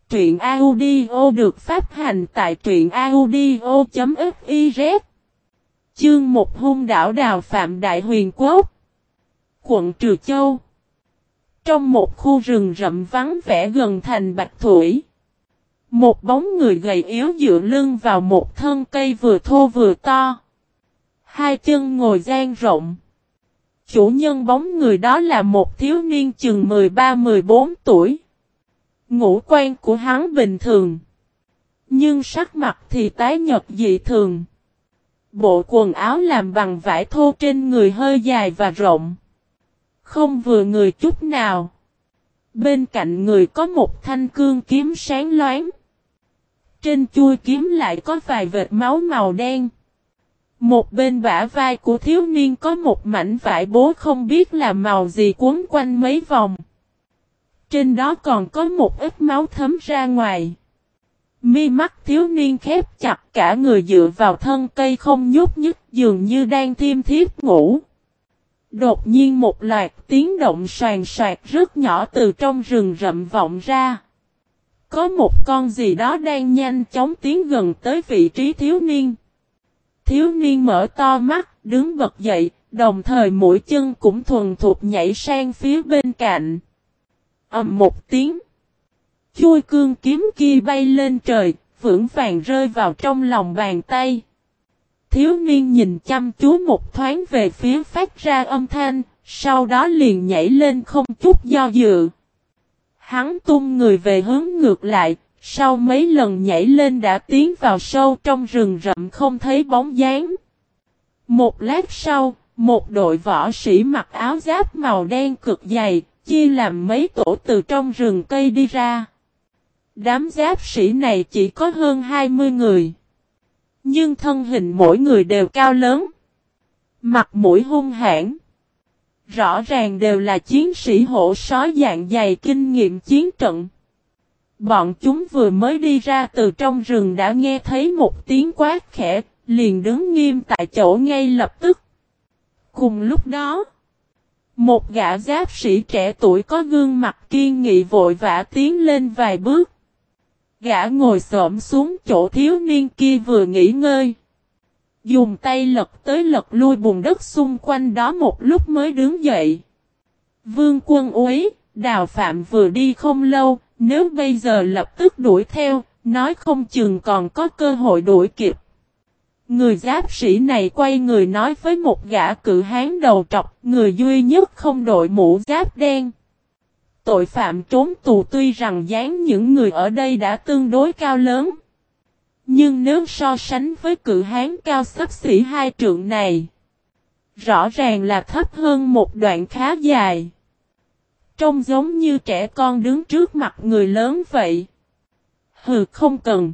Truyện audio được phát hành tại truyện audio.fiz. Chương 1 Hung đảo Đào Phạm Đại Huyền Quốc, quận Trừ Châu. Trong một khu rừng rậm vắng vẻ gần thành Bạch Thủy, một bóng người gầy yếu dựa lưng vào một thân cây vừa thô vừa to, hai chân ngồi dang rộng. Chủ nhân bóng người đó là một thiếu niên chừng 13-14 tuổi. Ngũ quan của hắn bình thường, nhưng sắc mặt thì tái nhợt dị thường. Bộ quần áo làm bằng vải thô trên người hơi dài và rộng, không vừa người chút nào. Bên cạnh người có một thanh cương kiếm sáng loáng. Trên chuôi kiếm lại có vài vệt máu màu đen. Một bên bả vai của thiếu niên có một mảnh vải bố không biết là màu gì quấn quanh mấy vòng. Trên đó còn có một ít máu thấm ra ngoài. Mi mắt thiếu niên khép chặt, cả người dựa vào thân cây không nhúc nhích, dường như đang thiêm thiếp ngủ. Đột nhiên một loạt tiếng động soàn soạt rất nhỏ từ trong rừng rậm vọng ra. Có một con gì đó đang nhanh chóng tiến gần tới vị trí thiếu niên. Thiếu niên mở to mắt, đứng bật dậy, đồng thời mũi chân cũng thuần thục nhảy sang phía bên cạnh. Ầm một tiếng, chuôi cương kiếm kia bay lên trời, vững vàng rơi vào trong lòng bàn tay. Thiếu niên nhìn chăm chú một thoáng về phía phát ra âm thanh, sau đó liền nhảy lên không chút do dự. Hắn tung người về hướng ngược lại, sau mấy lần nhảy lên đã tiến vào sâu trong rừng rậm không thấy bóng dáng. Một lát sau, một đội võ sĩ mặc áo giáp màu đen cực dày, chia làm mấy tổ từ trong rừng cây đi ra. Đám giáp sĩ này chỉ có hơn 20 người. Nhưng thân hình mỗi người đều cao lớn, mặt mũi hung hãn. Rõ ràng đều là chiến sĩ hổ sói dạng dày kinh nghiệm chiến trận. Bọn chúng vừa mới đi ra từ trong rừng đã nghe thấy một tiếng quát khẽ, liền đứng nghiêm tại chỗ ngay lập tức. Cùng lúc đó, một gã giáp sĩ trẻ tuổi có gương mặt kiên nghị vội vã tiến lên vài bước. Gã ngồi xổm xuống chỗ thiếu niên kia vừa nghỉ ngơi, dùng tay lật tới lật lui bùn đất xung quanh đó một lúc mới đứng dậy. Vương Quân Úy, Đào Phạm vừa đi không lâu, nếu bây giờ lập tức đuổi theo, nói không chừng còn có cơ hội đuổi kịp. Người giáp sĩ này quay người nói với một gã cự hán đầu trọc, người duy nhất không đội mũ giáp đen. Tội phạm trốn tù tuy rằng dáng những người ở đây đã tương đối cao lớn, nhưng nếu so sánh với cự hán cao xấp xỉ 2 trượng này, rõ ràng là thấp hơn một đoạn khá dài. Trông giống như trẻ con đứng trước mặt người lớn vậy. Hừ, không cần.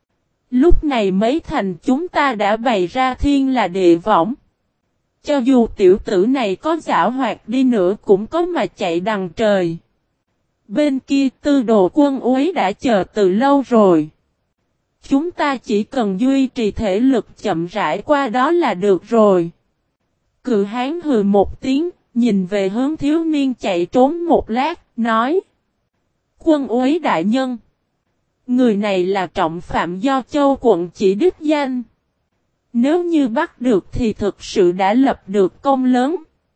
Lúc này mấy thành chúng ta đã bày ra thiên là địa võng. Cho dù tiểu tử này có giảo hoạt đi nữa cũng có mà chạy đằng trời. Bên kia Tư Đồ Quân Úy đã chờ từ lâu rồi. Chúng ta chỉ cần duy trì thể lực chậm rãi qua đó là được rồi. Cự hán hừ một tiếng, nhìn về hướng thiếu niên chạy trốn một lát, nói: Quân Úy đại nhân, người này là trọng phạm do Châu quận chỉ đích danh. Nếu như bắt được thì thực sự đã lập được công lớn.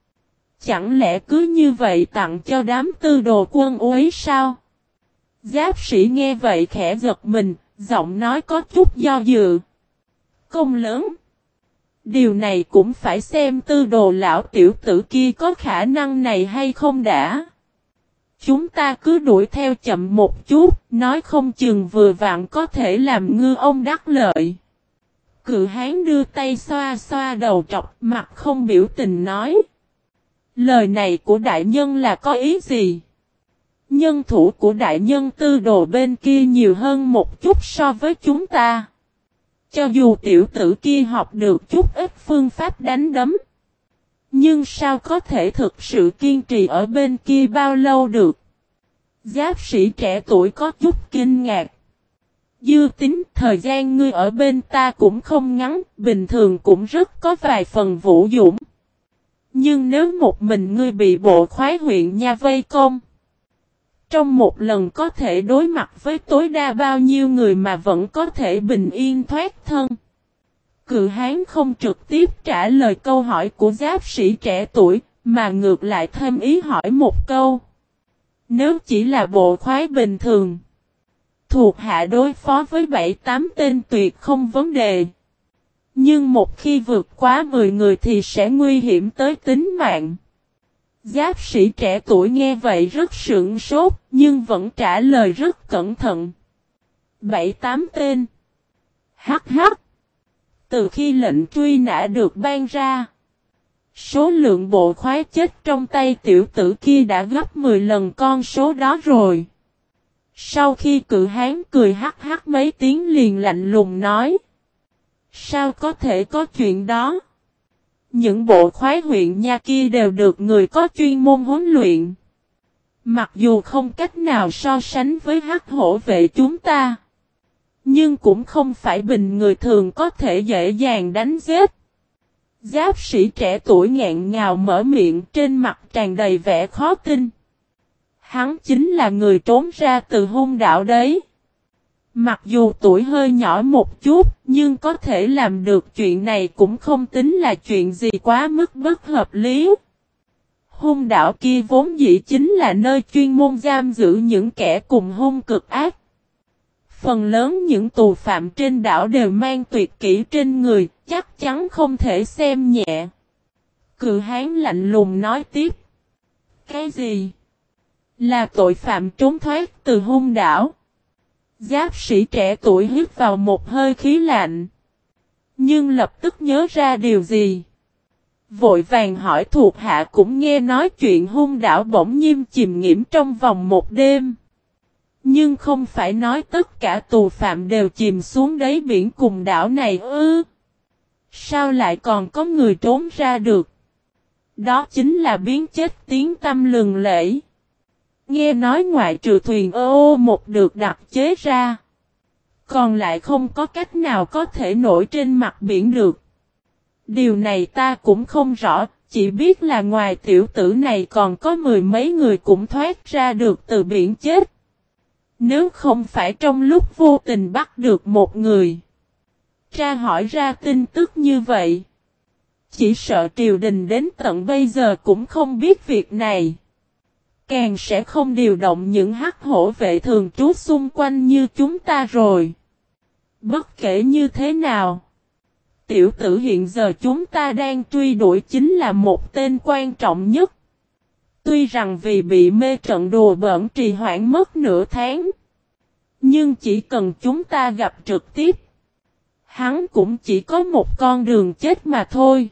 Chẳng lẽ cứ như vậy tặng cho đám Tư Đồ Quân Úy sao? Giáp sĩ nghe vậy khẽ giật mình, giọng nói có chút do dự. Công lớn? Điều này cũng phải xem Tư Đồ lão tiểu tử kia có khả năng này hay không đã. Chúng ta cứ đuổi theo chậm một chút, nói không chừng vừa vặn có thể làm ngư ông đắc lợi. Cự hán đưa tay xoa xoa đầu trọc, mặt không biểu tình nói: Lời này của đại nhân là có ý gì? Nhân thủ của đại nhân Tư Đồ bên kia nhiều hơn một chút so với chúng ta. Cho dù tiểu tử kia học được chút ít phương pháp đánh đấm, nhưng sao có thể thực sự kiên trì ở bên kia bao lâu được? Giáp sĩ trẻ tuổi có chút kinh ngạc. Dư tính, thời gian ngươi ở bên ta cũng không ngắn, bình thường cũng rất có vài phần vũ dũng. Nhưng nếu một mình ngươi bị bộ khoái huyện nha vây công, Trong một lần có thể đối mặt với tối đa bao nhiêu người mà vẫn có thể bình yên thoát thân. Cự hán không trực tiếp trả lời câu hỏi của giáp sĩ trẻ tuổi, mà ngược lại thêm ý hỏi một câu. Nếu chỉ là bộ khoái bình thường, thuộc hạ đối phó với 7-8 tên tuyệt không vấn đề. Nhưng một khi vượt quá 10 người thì sẽ nguy hiểm tới tính mạng. Giáp sĩ trẻ tuổi nghe vậy rất sửng sốt, nhưng vẫn trả lời rất cẩn thận. 7-8 tên. Hắc hắc. Từ khi lệnh truy nã được ban ra, số lượng bộ khoái chết trong tay tiểu tử kia đã gấp 10 lần con số đó rồi. Sau khi cự hán cười hắc hắc mấy tiếng liền lạnh lùng nói. Sao có thể có chuyện đó? Những bộ khoái huyện nha kia đều được người có chuyên môn huấn luyện. Mặc dù không cách nào so sánh với hắc hổ vệ chúng ta, nhưng cũng không phải bình người thường có thể dễ dàng đánh giết. Giáp sĩ trẻ tuổi ngẹn ngào mở miệng, trên mặt tràn đầy vẻ khó tin. Hắn chính là người trốn ra từ hung đảo đấy. Mặc dù tuổi hơi nhỏ một chút, nhưng có thể làm được chuyện này cũng không tính là chuyện gì quá mức bất hợp lý. Hung đảo kia vốn dĩ chính là nơi chuyên môn giam giữ những kẻ cùng hung cực ác. Phần lớn những tù phạm trên đảo đều mang tuyệt kỹ trên người, chắc chắn không thể xem nhẹ. Cự hán lạnh lùng nói tiếp. Cái gì? Là tội phạm trốn thoát từ hung đảo. Giáp sĩ trẻ tuổi hít vào một hơi khí lạnh. Nhưng lập tức nhớ ra điều gì. Vội vàng hỏi thuộc hạ cũng nghe nói chuyện hung đảo bỗng nhiên chìm nghiễm trong vòng một đêm. Nhưng không phải nói tất cả tù phạm đều chìm xuống đáy biển cùng đảo này ư? Sao lại còn có người trốn ra được? Đó chính là biến chết tiếng tăm lừng lẫy. Nghe nói ngoại trừ thuyền một được đặt chế ra, còn lại không có cách nào có thể nổi trên mặt biển được. Điều này ta cũng không rõ, chỉ biết là ngoài tiểu tử này còn có 10 mấy người cũng thoát ra được từ biển chết. Nếu không phải trong lúc vô tình bắt được một người, tra hỏi ra tin tức như vậy, chỉ sợ triều đình đến tận bây giờ cũng không biết việc này. Càng sẽ không điều động những hắc hổ vệ thường trú xung quanh như chúng ta rồi. Bất kể như thế nào, tiểu tử hiện giờ chúng ta đang truy đuổi chính là một tên quan trọng nhất. Tuy rằng vì bị mê trận đùa bỡn trì hoãn mất nửa tháng, nhưng chỉ cần chúng ta gặp trực tiếp, hắn cũng chỉ có một con đường chết mà thôi.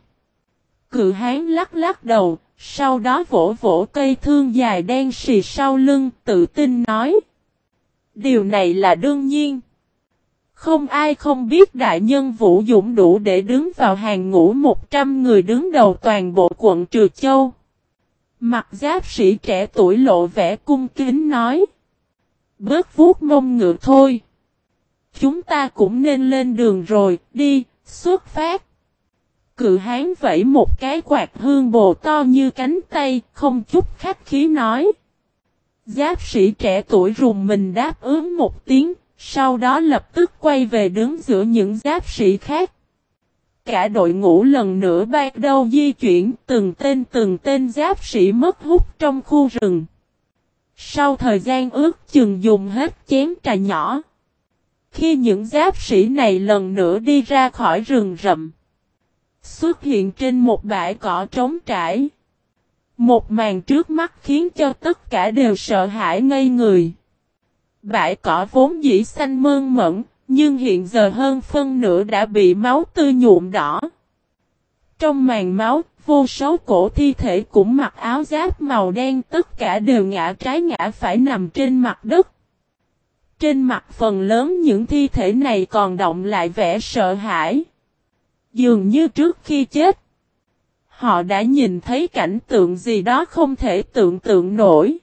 Cự hán lắc lắc đầu, sau đó vỗ vỗ cây thương dài đen xì sau lưng, tự tin nói. Điều này là đương nhiên. Không ai không biết đại nhân Vũ Dũng đủ để đứng vào hàng ngũ 100 người đứng đầu toàn bộ quận Trừ Châu. Mặt giáp sĩ trẻ tuổi lộ vẻ cung kính nói. Bớt vuốt mông ngựa thôi. Chúng ta cũng nên lên đường rồi, đi, xuất phát. Cự hán vẫy một cái quạt hương bồ to như cánh tay, không chút khách khí nói. Giáp sĩ trẻ tuổi rùng mình đáp ứng một tiếng, sau đó lập tức quay về đứng giữa những giáp sĩ khác. Cả đội ngũ lần nữa bắt đầu di chuyển, từng tên giáp sĩ mất hút trong khu rừng. Sau thời gian ước chừng dùng hết chén trà nhỏ, khi những giáp sĩ này lần nữa đi ra khỏi rừng rậm, xuất hiện trên một bãi cỏ trống trải. Một màn trước mắt khiến cho tất cả đều sợ hãi ngây người. Bãi cỏ vốn dĩ xanh mơn mởn, nhưng hiện giờ hơn phân nửa đã bị máu tươi nhuộm đỏ. Trong màn máu, vô số cổ thi thể cũng mặc áo giáp màu đen, tất cả đều ngã trái ngã phải nằm trên mặt đất. Trên mặt phần lớn những thi thể này còn đọng lại vẻ sợ hãi. Dường như trước khi chết, họ đã nhìn thấy cảnh tượng gì đó không thể tưởng tượng nổi.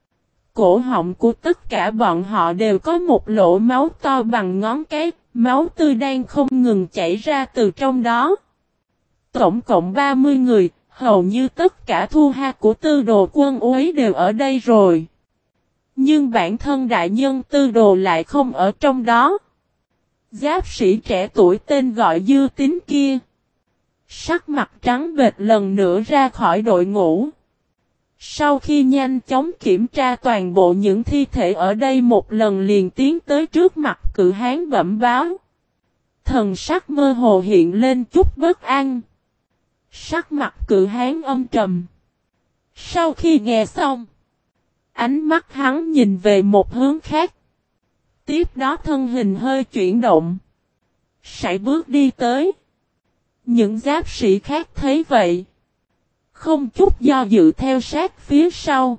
Cổ họng của tất cả bọn họ đều có một lỗ máu to bằng ngón cái, máu tươi đang không ngừng chảy ra từ trong đó. Tổng cộng 30 người, hầu như tất cả thu ha của tư đồ quân úy đều ở đây rồi. Nhưng bản thân đại nhân Tư Đồ lại không ở trong đó. Giáp sĩ trẻ tuổi tên gọi Dư Tín kia. Sắc mặt trắng bệch lần nữa ra khỏi đội ngũ. Sau khi nhanh chóng kiểm tra toàn bộ những thi thể ở đây một lần liền tiến tới trước mặt Cự Hán bẩm báo. Thần sắc mơ hồ hiện lên chút bất an. Sắc mặt Cự Hán âm trầm. Sau khi nghe xong, ánh mắt hắn nhìn về một hướng khác. Tiếp đó thân hình hơi chuyển động. Sải bước đi tới. Những giáp sĩ khác thấy vậy. Không chút do dự theo sát phía sau.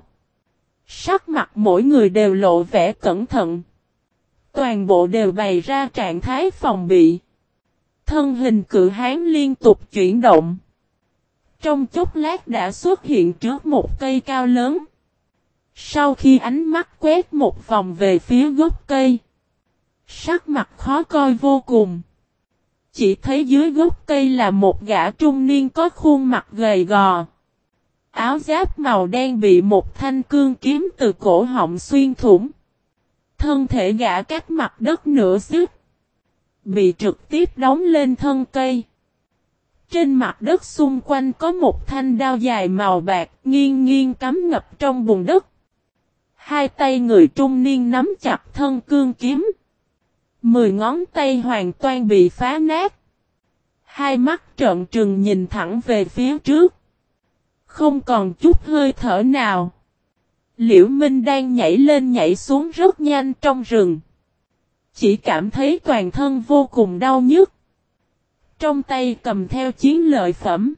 Sắc mặt mỗi người đều lộ vẻ cẩn thận. Toàn bộ đều bày ra trạng thái phòng bị. Thân hình Cự Hán liên tục chuyển động. Trong chốc lát đã xuất hiện trước một cây cao lớn. Sau khi ánh mắt quét một vòng về phía gốc cây. Sắc mặt khó coi vô cùng. Chỉ thấy dưới gốc cây là một gã trung niên có khuôn mặt gầy gò. Áo giáp màu đen bị một thanh cương kiếm từ cổ họng xuyên thủng. Thân thể gã cách mặt đất nửa xích. Bị trực tiếp đóng lên thân cây. Trên mặt đất xung quanh có một thanh đao dài màu bạc nghiêng nghiêng cắm ngập trong bùn đất. Hai tay người trung niên nắm chặt thân cương kiếm. 10 ngón tay hoàn toàn bị phá nát. Hai mắt trợn trừng nhìn thẳng về phía trước. Không còn chút hơi thở nào. Liễu Minh đang nhảy lên nhảy xuống rất nhanh trong rừng. Chỉ cảm thấy toàn thân vô cùng đau nhức. Trong tay cầm theo chiến lợi phẩm.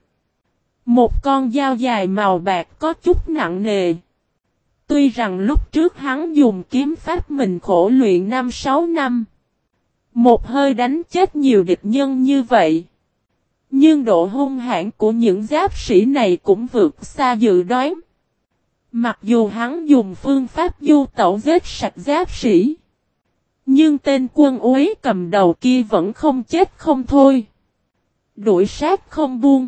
Một con dao dài màu bạc có chút nặng nề. Tuy rằng lúc trước hắn dùng kiếm pháp mình khổ luyện 5-6 năm. Một hơi đánh chết nhiều địch nhân như vậy. Nhưng độ hung hãn của những giáp sĩ này cũng vượt xa dự đoán. Mặc dù hắn dùng phương pháp du tẩu giết sạch giáp sĩ. Nhưng tên quân úy cầm đầu kia vẫn không chết không thôi. Đuổi sát không buông.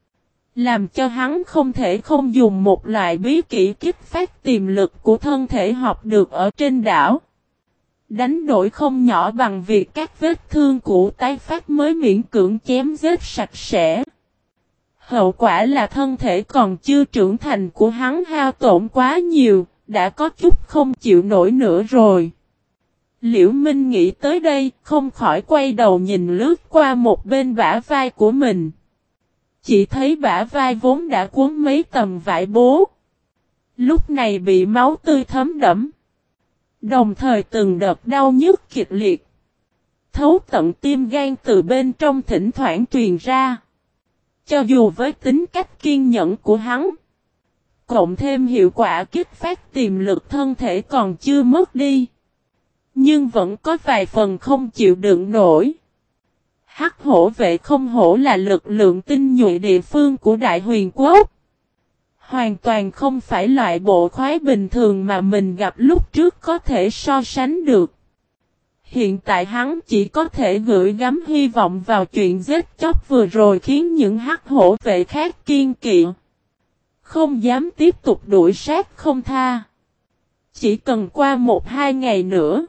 Làm cho hắn không thể không dùng một loại bí kỹ kích phát tiềm lực của thân thể học được ở trên đảo. Đánh đổi không nhỏ bằng việc các vết thương cũ tái phát mới miễn cưỡng chém giết sạch sẽ. Hậu quả là thân thể còn chưa trưởng thành của hắn hao tổn quá nhiều, đã có chút không chịu nổi nữa rồi. Liễu Minh nghĩ tới đây, không khỏi quay đầu nhìn lướt qua một bên bả vai của mình. Chỉ thấy bả vai vốn đã cuốn mấy tầm vải bố. Lúc này bị máu tươi thấm đẫm. Đồng thời từng đợt đau nhức kịch liệt. Thấu tận tim gan từ bên trong thỉnh thoảng truyền ra. Cho dù với tính cách kiên nhẫn của hắn. Cộng thêm hiệu quả kích phát tiềm lực thân thể còn chưa mất đi. Nhưng vẫn có vài phần không chịu đựng nổi. Hắc hổ vệ không hổ là lực lượng tinh nhuệ địa phương của Đại Huyền Quốc. Hoàn toàn không phải loại bộ khoái bình thường mà mình gặp lúc trước có thể so sánh được. Hiện tại hắn chỉ có thể gửi gắm hy vọng vào chuyện giết chóc vừa rồi khiến những hắc hổ vệ khác kiên kỵ. Không dám tiếp tục đuổi sát không tha. Chỉ cần qua 1-2 ngày nữa.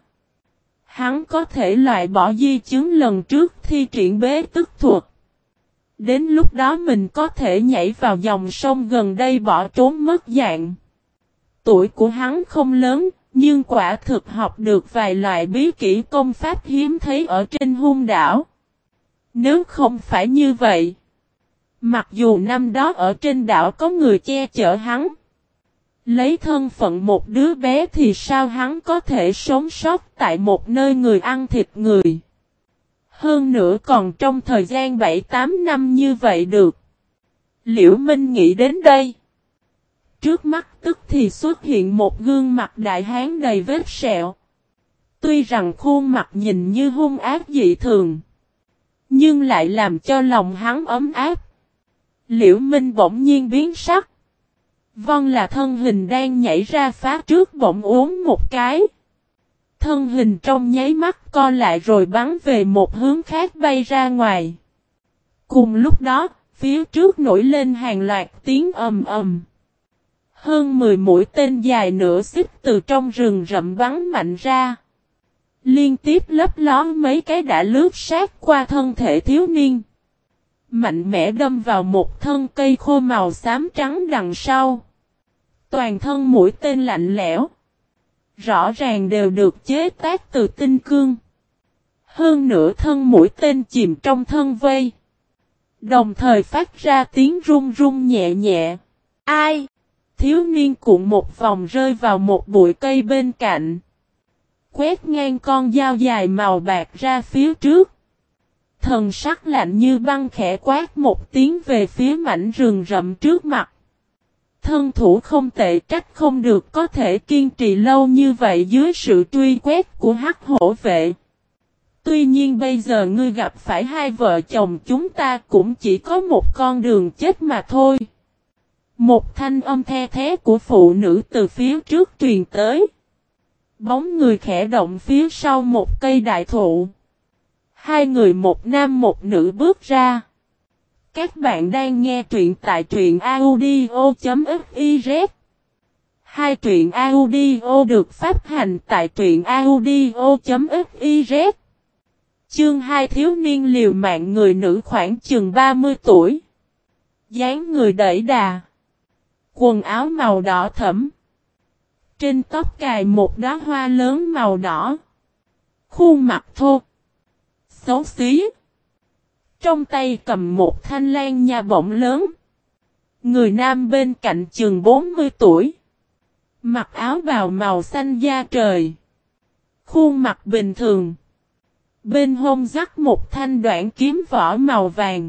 Hắn có thể loại bỏ di chứng lần trước thi triển bế tức thuật. Đến lúc đó mình có thể nhảy vào dòng sông gần đây bỏ trốn mất dạng. Tuổi của hắn không lớn, nhưng quả thực học được vài loại bí kỹ công pháp hiếm thấy ở trên hung đảo. Nếu không phải như vậy, mặc dù năm đó ở trên đảo có người che chở hắn, lấy thân phận một đứa bé thì sao hắn có thể sống sót tại một nơi người ăn thịt người. Hơn nữa còn trong thời gian 7-8 năm như vậy được. Liễu Minh nghĩ đến đây. Trước mắt tức thì xuất hiện một gương mặt đại hán đầy vết sẹo. Tuy rằng khuôn mặt nhìn như hung ác dị thường. Nhưng lại làm cho lòng hắn ấm áp. Liễu Minh bỗng nhiên biến sắc. Vâng là thân hình đang nhảy ra phá trước bỗng uống một cái. Thân hình trong nháy mắt co lại rồi bắn về một hướng khác bay ra ngoài. Cùng lúc đó, phía trước nổi lên hàng loạt tiếng ầm ầm. Hơn 10 mũi tên dài nửa xích từ trong rừng rậm bắn mạnh ra. Liên tiếp lấp ló mấy cái đã lướt sát qua thân thể thiếu niên. Mạnh mẽ đâm vào một thân cây khô màu xám trắng đằng sau. Toàn thân mũi tên lạnh lẽo. Rõ ràng đều được chế tác từ tinh cương. Hơn nửa thân mũi tên chìm trong thân vây. Đồng thời phát ra tiếng rung rung nhẹ nhẹ. Ai? Thiếu niên cuộn một vòng rơi vào một bụi cây bên cạnh. Quét ngang con dao dài màu bạc ra phía trước. Thần sắc lạnh như băng khẽ quát một tiếng về phía mảnh rừng rậm trước mặt. Thân thủ không tệ, trách không được có thể kiên trì lâu như vậy dưới sự truy quét của hắc hổ vệ. Tuy nhiên bây giờ ngươi gặp phải hai vợ chồng chúng ta cũng chỉ có một con đường chết mà thôi. Một thanh âm the thé của phụ nữ từ phía trước truyền tới. Bóng người khẽ động phía sau một cây đại thụ. Hai người một nam một nữ bước ra. Các bạn đang nghe truyện tại truyện audio.fiz. Hai truyện audio được phát hành tại truyện audio.fiz. Chương 2 thiếu niên liều mạng, người nữ khoảng chừng 30 tuổi. Dáng người đẩy đà. Quần áo màu đỏ thẫm. Trên tóc cài một đóa hoa lớn màu đỏ. Khuôn mặt thô. Xấu xí. Trong tay cầm một thanh lan nha bổng lớn. Người nam bên cạnh chừng 40 tuổi. Mặc áo bào màu xanh da trời. Khuôn mặt bình thường. Bên hông dắt một thanh đoạn kiếm vỏ màu vàng.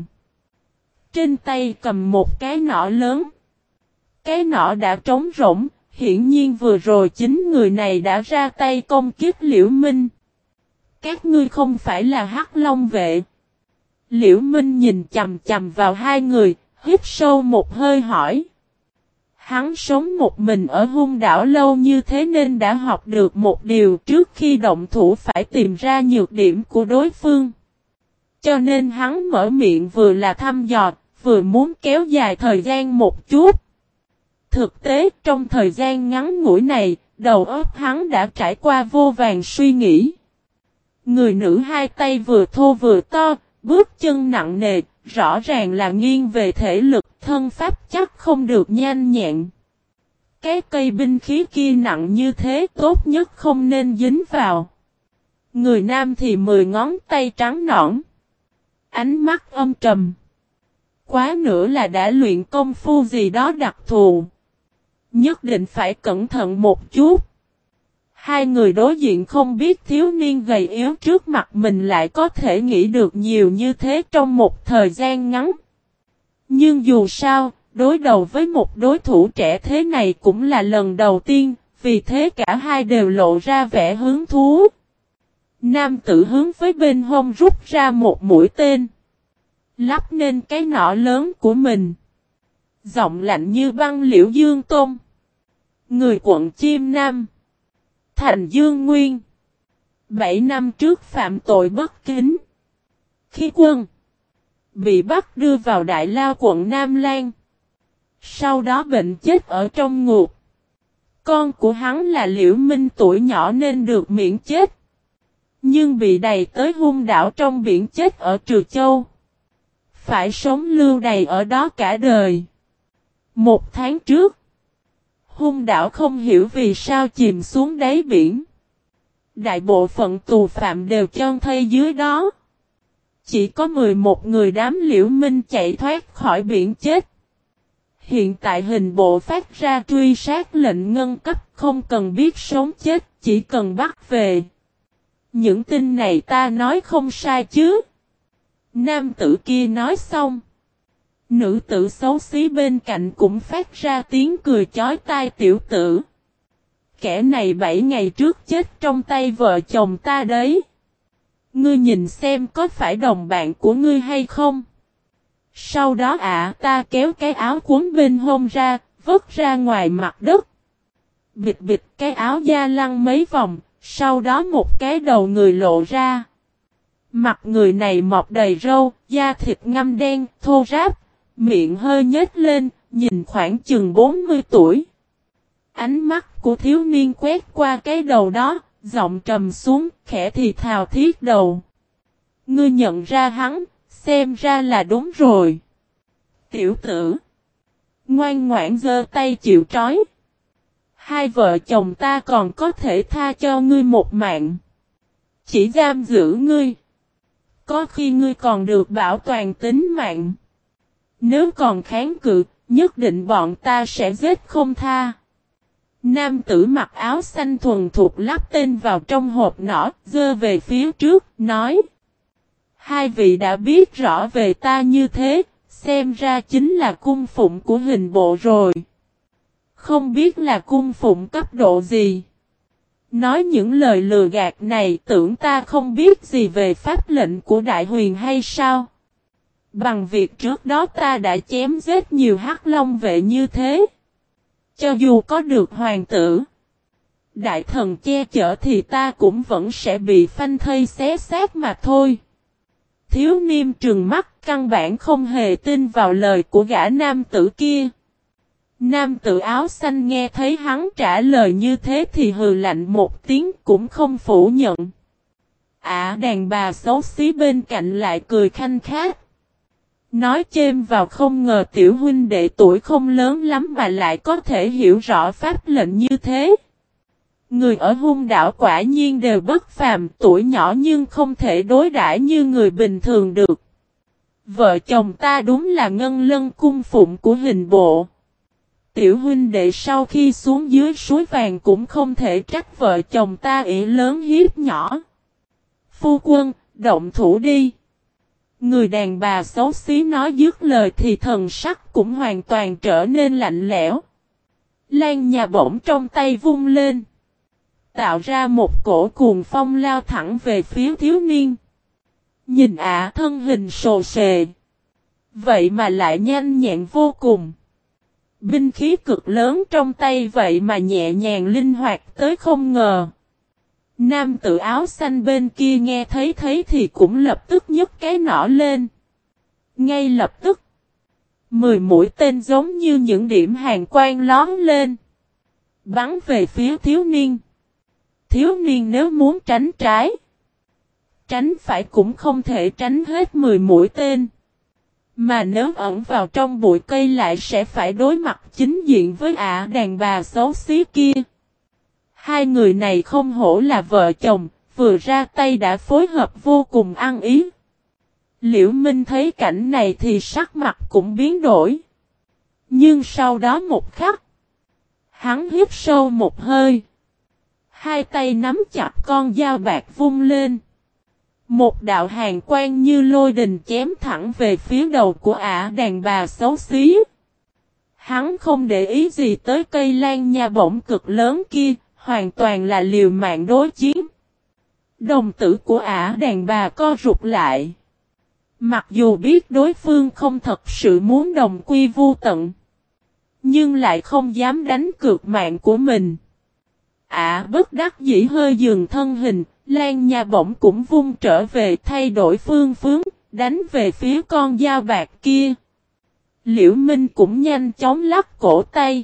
Trên tay cầm một cái nỏ lớn. Cái nỏ đã trống rỗng, hiển nhiên vừa rồi chính người này đã ra tay công kích Liễu Minh. Các ngươi không phải là Hắc Long vệ. Liễu Minh nhìn chằm chằm vào hai người, hít sâu một hơi hỏi. Hắn sống một mình ở Hung đảo lâu như thế nên đã học được một điều, trước khi động thủ phải tìm ra nhược điểm của đối phương. Cho nên hắn mở miệng vừa là thăm dò, vừa muốn kéo dài thời gian một chút. Thực tế trong thời gian ngắn ngủi này, đầu óc hắn đã trải qua vô vàn suy nghĩ. Người nữ hai tay vừa thô vừa to, bước chân nặng nề, rõ ràng là nghiêng về thể lực, thân pháp chắc không được nhanh nhẹn. Cái cây binh khí kia nặng như thế, tốt nhất không nên dính vào. Người nam thì 10 ngón tay trắng nõn. Ánh mắt âm trầm. Quá nữa là đã luyện công phu gì đó đặc thù. Nhất định phải cẩn thận một chút. Hai người đối diện không biết thiếu niên gầy yếu trước mặt mình lại có thể nghĩ được nhiều như thế trong một thời gian ngắn. Nhưng dù sao, đối đầu với một đối thủ trẻ thế này cũng là lần đầu tiên, vì thế cả hai đều lộ ra vẻ hứng thú. Nam tử hướng với bên hông rút ra một mũi tên. Lắp nên cái nỏ lớn của mình. Giọng lạnh như băng Liễu Dương Tôn. Người quận Chiêm Nam. Thành Dương Nguyên. 7 năm trước phạm tội bất kính. Khi quân. Bị bắt đưa vào Đại Lao quận Nam Lan. Sau đó bệnh chết ở trong ngục. Con của hắn là Liễu Minh tuổi nhỏ nên được miễn chết. Nhưng bị đày tới Hung đảo trong biển chết ở Trừ Châu. Phải sống lưu đày ở đó cả đời. 1 tháng trước. Hung đảo không hiểu vì sao chìm xuống đáy biển. Đại bộ phận tù phạm đều chôn thây dưới đó. Chỉ có 11 người đám Liễu Minh chạy thoát khỏi biển chết. Hiện tại hình bộ phát ra truy sát lệnh ngân cấp, không cần biết sống chết, chỉ cần bắt về. Những tin này ta nói không sai chứ? Nam tử kia nói xong. Nữ tử xấu xí bên cạnh cũng phát ra tiếng cười chói tai, tiểu tử. Kẻ này 7 ngày trước chết trong tay vợ chồng ta đấy. Ngươi nhìn xem có phải đồng bạn của ngươi hay không? Sau đó ta kéo cái áo cuốn bên hông ra, vứt ra ngoài mặt đất. Bịch bịch cái áo da lăn mấy vòng, sau đó một cái đầu người lộ ra. Mặt người này mọc đầy râu, da thịt ngăm đen, thô ráp, miệng hơi nhếch lên, nhìn khoảng chừng 40 tuổi. Ánh mắt của thiếu niên quét qua cái đầu đó, giọng trầm xuống, khẽ thì thào thiết đầu. Ngươi nhận ra hắn, xem ra là đúng rồi. Tiểu tử. Ngoan ngoãn giơ tay chịu trói. Hai vợ chồng ta còn có thể tha cho ngươi một mạng. Chỉ giam giữ ngươi. Có khi ngươi còn được bảo toàn tính mạng. Nếu còn kháng cự, nhất định bọn ta sẽ giết không tha. Nam tử mặc áo xanh thuần thục lắp tên vào trong hộp nỏ, giơ về phía trước, nói. Hai vị đã biết rõ về ta như thế, xem ra chính là cung phụng của hình bộ rồi. Không biết là cung phụng cấp độ gì. Nói những lời lừa gạt này tưởng ta không biết gì về pháp lệnh của Đại Huyền hay sao? Bằng việc trước đó ta đã chém giết nhiều hắc long vệ như thế. Cho dù có được hoàng tử, đại thần che chở thì ta cũng vẫn sẽ bị phanh thây xé xác mà thôi. Thiếu niên trừng mắt căn bản không hề tin vào lời của gã nam tử kia. Nam tử áo xanh nghe thấy hắn trả lời như thế thì hừ lạnh một tiếng cũng không phủ nhận. Đàn bà xấu xí bên cạnh lại cười khanh khách. Nói chêm vào không ngờ tiểu huynh đệ tuổi không lớn lắm mà lại có thể hiểu rõ pháp lệnh như thế. Người ở hung đảo quả nhiên đều bất phàm, tuổi nhỏ nhưng không thể đối đãi như người bình thường được. Vợ chồng ta đúng là ngân lân cung phụng của hình bộ. Tiểu huynh đệ sau khi xuống dưới suối vàng cũng không thể trách vợ chồng ta ỷ lớn hiếp nhỏ. Phu quân, động thủ đi. Người đàn bà xấu xí nói dứt lời thì thần sắc cũng hoàn toàn trở nên lạnh lẽo. Lan nhà bổng trong tay vung lên, tạo ra một cổ cuồng phong lao thẳng về phía thiếu niên. Nhìn thân hình sồ sề. Vậy mà lại nhanh nhẹn vô cùng. Binh khí cực lớn trong tay vậy mà nhẹ nhàng linh hoạt tới không ngờ. Nam tử áo xanh bên kia nghe thấy thì cũng lập tức nhấc cái nỏ lên. Ngay lập tức, 10 mũi tên giống như những điểm hàn quang lóm lên, bắn về phía thiếu niên. Thiếu niên nếu muốn tránh trái, tránh phải cũng không thể tránh hết 10 mũi tên. Mà nếu ẩn vào trong bụi cây lại sẽ phải đối mặt chính diện với đàn bà xấu xí kia. Hai người này không hổ là vợ chồng, vừa ra tay đã phối hợp vô cùng ăn ý. Liễu Minh thấy cảnh này thì sắc mặt cũng biến đổi. Nhưng sau đó một khắc, hắn hít sâu một hơi. Hai tay nắm chặt con dao bạc vung lên. Một đạo hàn quang như lôi đình chém thẳng về phía đầu của đàn bà xấu xí. Hắn không để ý gì tới cây lan nha bổng cực lớn kia, hoàn toàn là liều mạng đối chiến. Đồng tử của đàn bà co rụt lại. Mặc dù biết đối phương không thật sự muốn đồng quy vu tận, nhưng lại không dám đánh cược mạng của mình. Bất đắc dĩ hơi dừng thân hình, lan nha bổng cũng vung trở về thay đổi phương hướng, đánh về phía con dao bạc kia. Liễu Minh cũng nhanh chóng lắc cổ tay.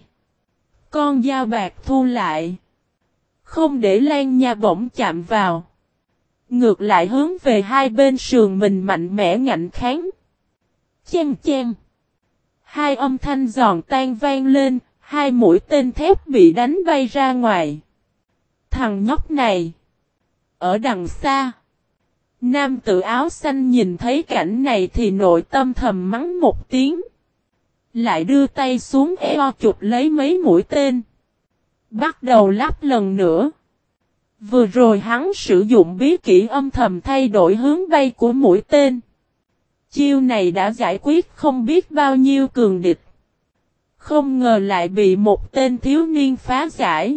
Con dao bạc thu lại. Không để lan nha bổng chạm vào. Ngược lại hướng về hai bên sườn mình mạnh mẽ ngạnh kháng. Chen chen. Hai âm thanh giòn tan vang lên, hai mũi tên thép bị đánh bay ra ngoài. Thằng nhóc này. Ở đằng xa. Nam tử áo xanh nhìn thấy cảnh này thì nội tâm thầm mắng một tiếng. Lại đưa tay xuống eo chụp lấy mấy mũi tên. Bắt đầu lắp lần nữa. Vừa rồi hắn sử dụng bí kỹ âm thầm thay đổi hướng bay của mũi tên. Chiêu này đã giải quyết không biết bao nhiêu cường địch. Không ngờ lại bị một tên thiếu niên phá giải.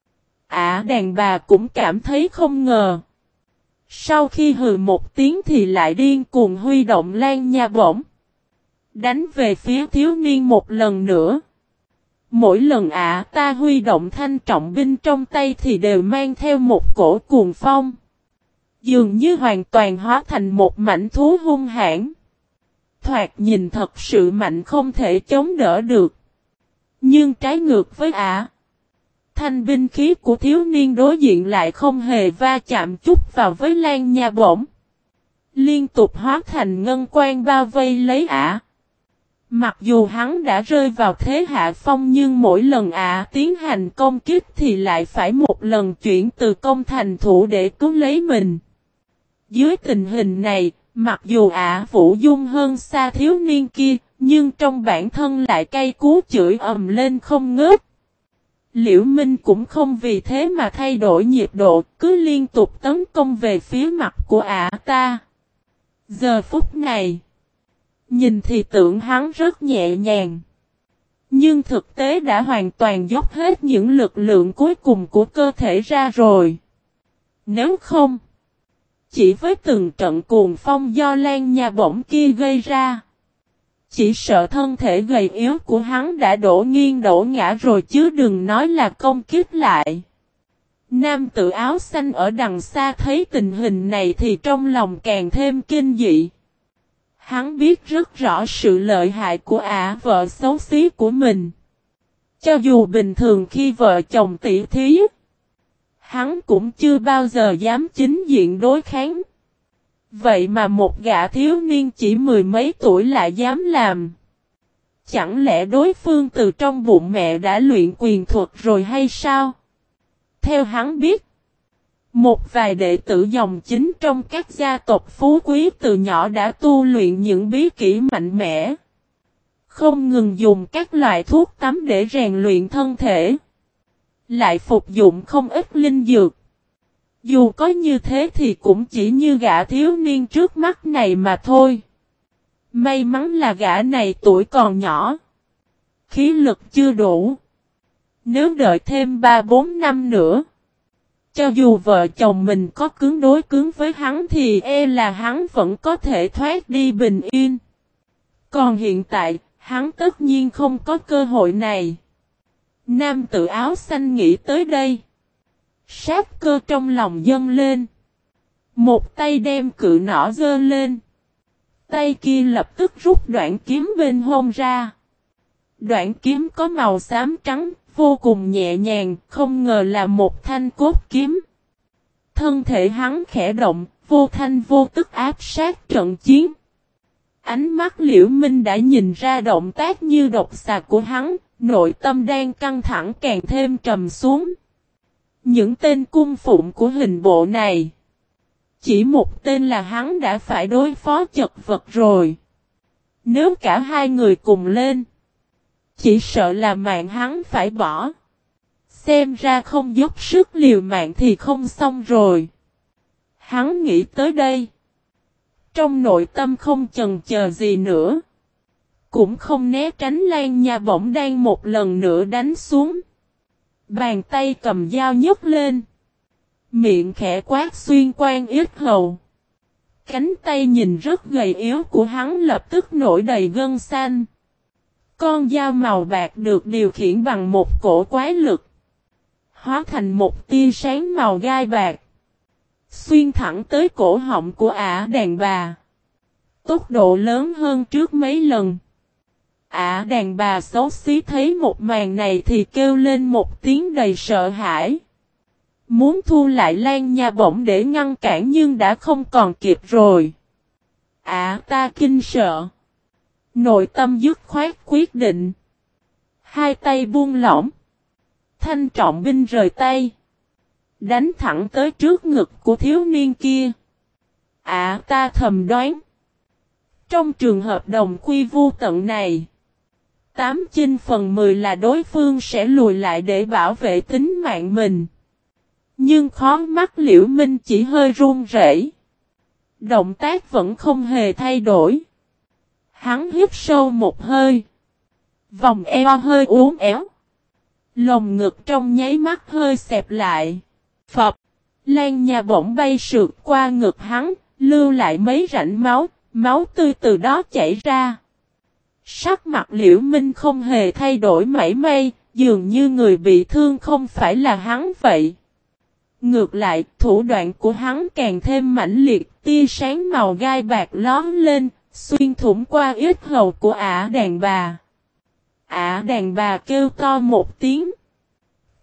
Đàn bà cũng cảm thấy không ngờ. Sau khi hừ một tiếng thì lại điên cuồng huy động lan nha bổng. Đánh về phía thiếu niên một lần nữa. Mỗi lần ta huy động thanh trọng binh trong tay thì đều mang theo một cổ cuồng phong. Dường như hoàn toàn hóa thành một mảnh thú hung hãn. Thoạt nhìn thật sự mạnh không thể chống đỡ được. Nhưng trái ngược với thanh binh khí của thiếu niên đối diện lại không hề va chạm chút vào với Lan Nha Bổng. Liên tục hóa thành ngân quang bao vây lấy ả. Mặc dù hắn đã rơi vào thế hạ phong nhưng mỗi lần ả tiến hành công kích thì lại phải một lần chuyển từ công thành thủ để cứu lấy mình. Dưới tình hình này, mặc dù ả vũ dung hơn xa thiếu niên kia, nhưng trong bản thân lại cay cú chửi ầm lên không ngớt. Liễu Minh cũng không vì thế mà thay đổi nhịp độ, cứ liên tục tấn công về phía mặt của ả ta. Giờ phút này, nhìn thì tưởng hắn rất nhẹ nhàng. Nhưng thực tế đã hoàn toàn dốc hết những lực lượng cuối cùng của cơ thể ra rồi. Nếu không, chỉ với từng trận cuồng phong do Lan Nha Bổng kia gây ra, chỉ sợ thân thể gầy yếu của hắn đã đổ nghiêng đổ ngã rồi chứ đừng nói là công kích lại. Nam tử áo xanh ở đằng xa thấy tình hình này thì trong lòng càng thêm kinh dị. Hắn biết rất rõ sự lợi hại của ả vợ xấu xí của mình. Cho dù bình thường khi vợ chồng tỉ thí, hắn cũng chưa bao giờ dám chính diện đối kháng. Vậy mà một gã thiếu niên chỉ mười mấy tuổi lại dám làm. Chẳng lẽ đối phương từ trong bụng mẹ đã luyện quyền thuật rồi hay sao? Theo hắn biết, một vài đệ tử dòng chính trong các gia tộc phú quý từ nhỏ đã tu luyện những bí kỹ mạnh mẽ. Không ngừng dùng các loại thuốc tắm để rèn luyện thân thể. Lại phục dụng không ít linh dược. Dù có như thế thì cũng chỉ như gã thiếu niên trước mắt này mà thôi. May mắn là gã này tuổi còn nhỏ. Khí lực chưa đủ. Nếu đợi thêm 3-4 năm nữa, cho dù vợ chồng mình có cứng đối cứng với hắn thì là hắn vẫn có thể thoát đi bình yên. Còn hiện tại, hắn tất nhiên không có cơ hội này. Nam tử áo xanh nghĩ tới đây. Sát cơ trong lòng dâng lên. Một tay đem cự nỏ giơ lên. Tay kia lập tức rút đoạn kiếm bên hông ra. Đoạn kiếm có màu xám trắng, vô cùng nhẹ nhàng, không ngờ là một thanh cốt kiếm. Thân thể hắn khẽ động, vô thanh vô tức áp sát trận chiến. Ánh mắt Liễu Minh đã nhìn ra động tác như độc xà của hắn, nội tâm đang căng thẳng càng thêm trầm xuống. Những tên cung phụng của hình bộ này, chỉ một tên là hắn đã phải đối phó chật vật rồi. Nếu cả hai người cùng lên, chỉ sợ là mạng hắn phải bỏ. Xem ra không dốc sức liều mạng thì không xong rồi. Hắn nghĩ tới đây. Trong nội tâm không chần chờ gì nữa. Cũng không né tránh Lan Nha Bổng đang một lần nữa đánh xuống. Bàn tay cầm dao nhấc lên. Miệng khẽ quát xuyên qua yết hầu. Cánh tay nhìn rất gầy yếu của hắn lập tức nổi đầy gân xanh. Con dao màu bạc được điều khiển bằng một cổ quái lực. Hóa thành một tia sáng màu gai bạc. Xuyên thẳng tới cổ họng của ả đàn bà. Tốc độ lớn hơn trước mấy lần. Ả đàn bà xấu xí thấy một màn này thì kêu lên một tiếng đầy sợ hãi. Muốn thu lại Lan Nha Bổng để ngăn cản nhưng đã không còn kịp rồi. Ả ta kinh sợ. Nội tâm dứt khoát quyết định. Hai tay buông lỏng. Thanh trọng binh rời tay. Đánh thẳng tới trước ngực của thiếu niên kia. Ta thầm đoán. Trong trường hợp đồng quy vu tận này, 8/10 là đối phương sẽ lùi lại để bảo vệ tính mạng mình. Nhưng khó mắt Liễu Minh chỉ hơi run rẩy. Động tác vẫn không hề thay đổi. Hắn hít sâu một hơi. Vòng eo hơi uốn éo. Lồng ngực trong nháy mắt hơi xẹp lại. Phập. Lan Nha Bổng bay sượt qua ngực hắn, lưu lại mấy rãnh máu, máu tươi từ đó chảy ra. Sắc mặt Liễu Minh không hề thay đổi mảy may, dường như người bị thương không phải là hắn vậy. Ngược lại, thủ đoạn của hắn càng thêm mãnh liệt, tia sáng màu gai bạc lóm lên, xuyên thủng qua yết hầu của ả đàn bà. Ả đàn bà kêu to một tiếng.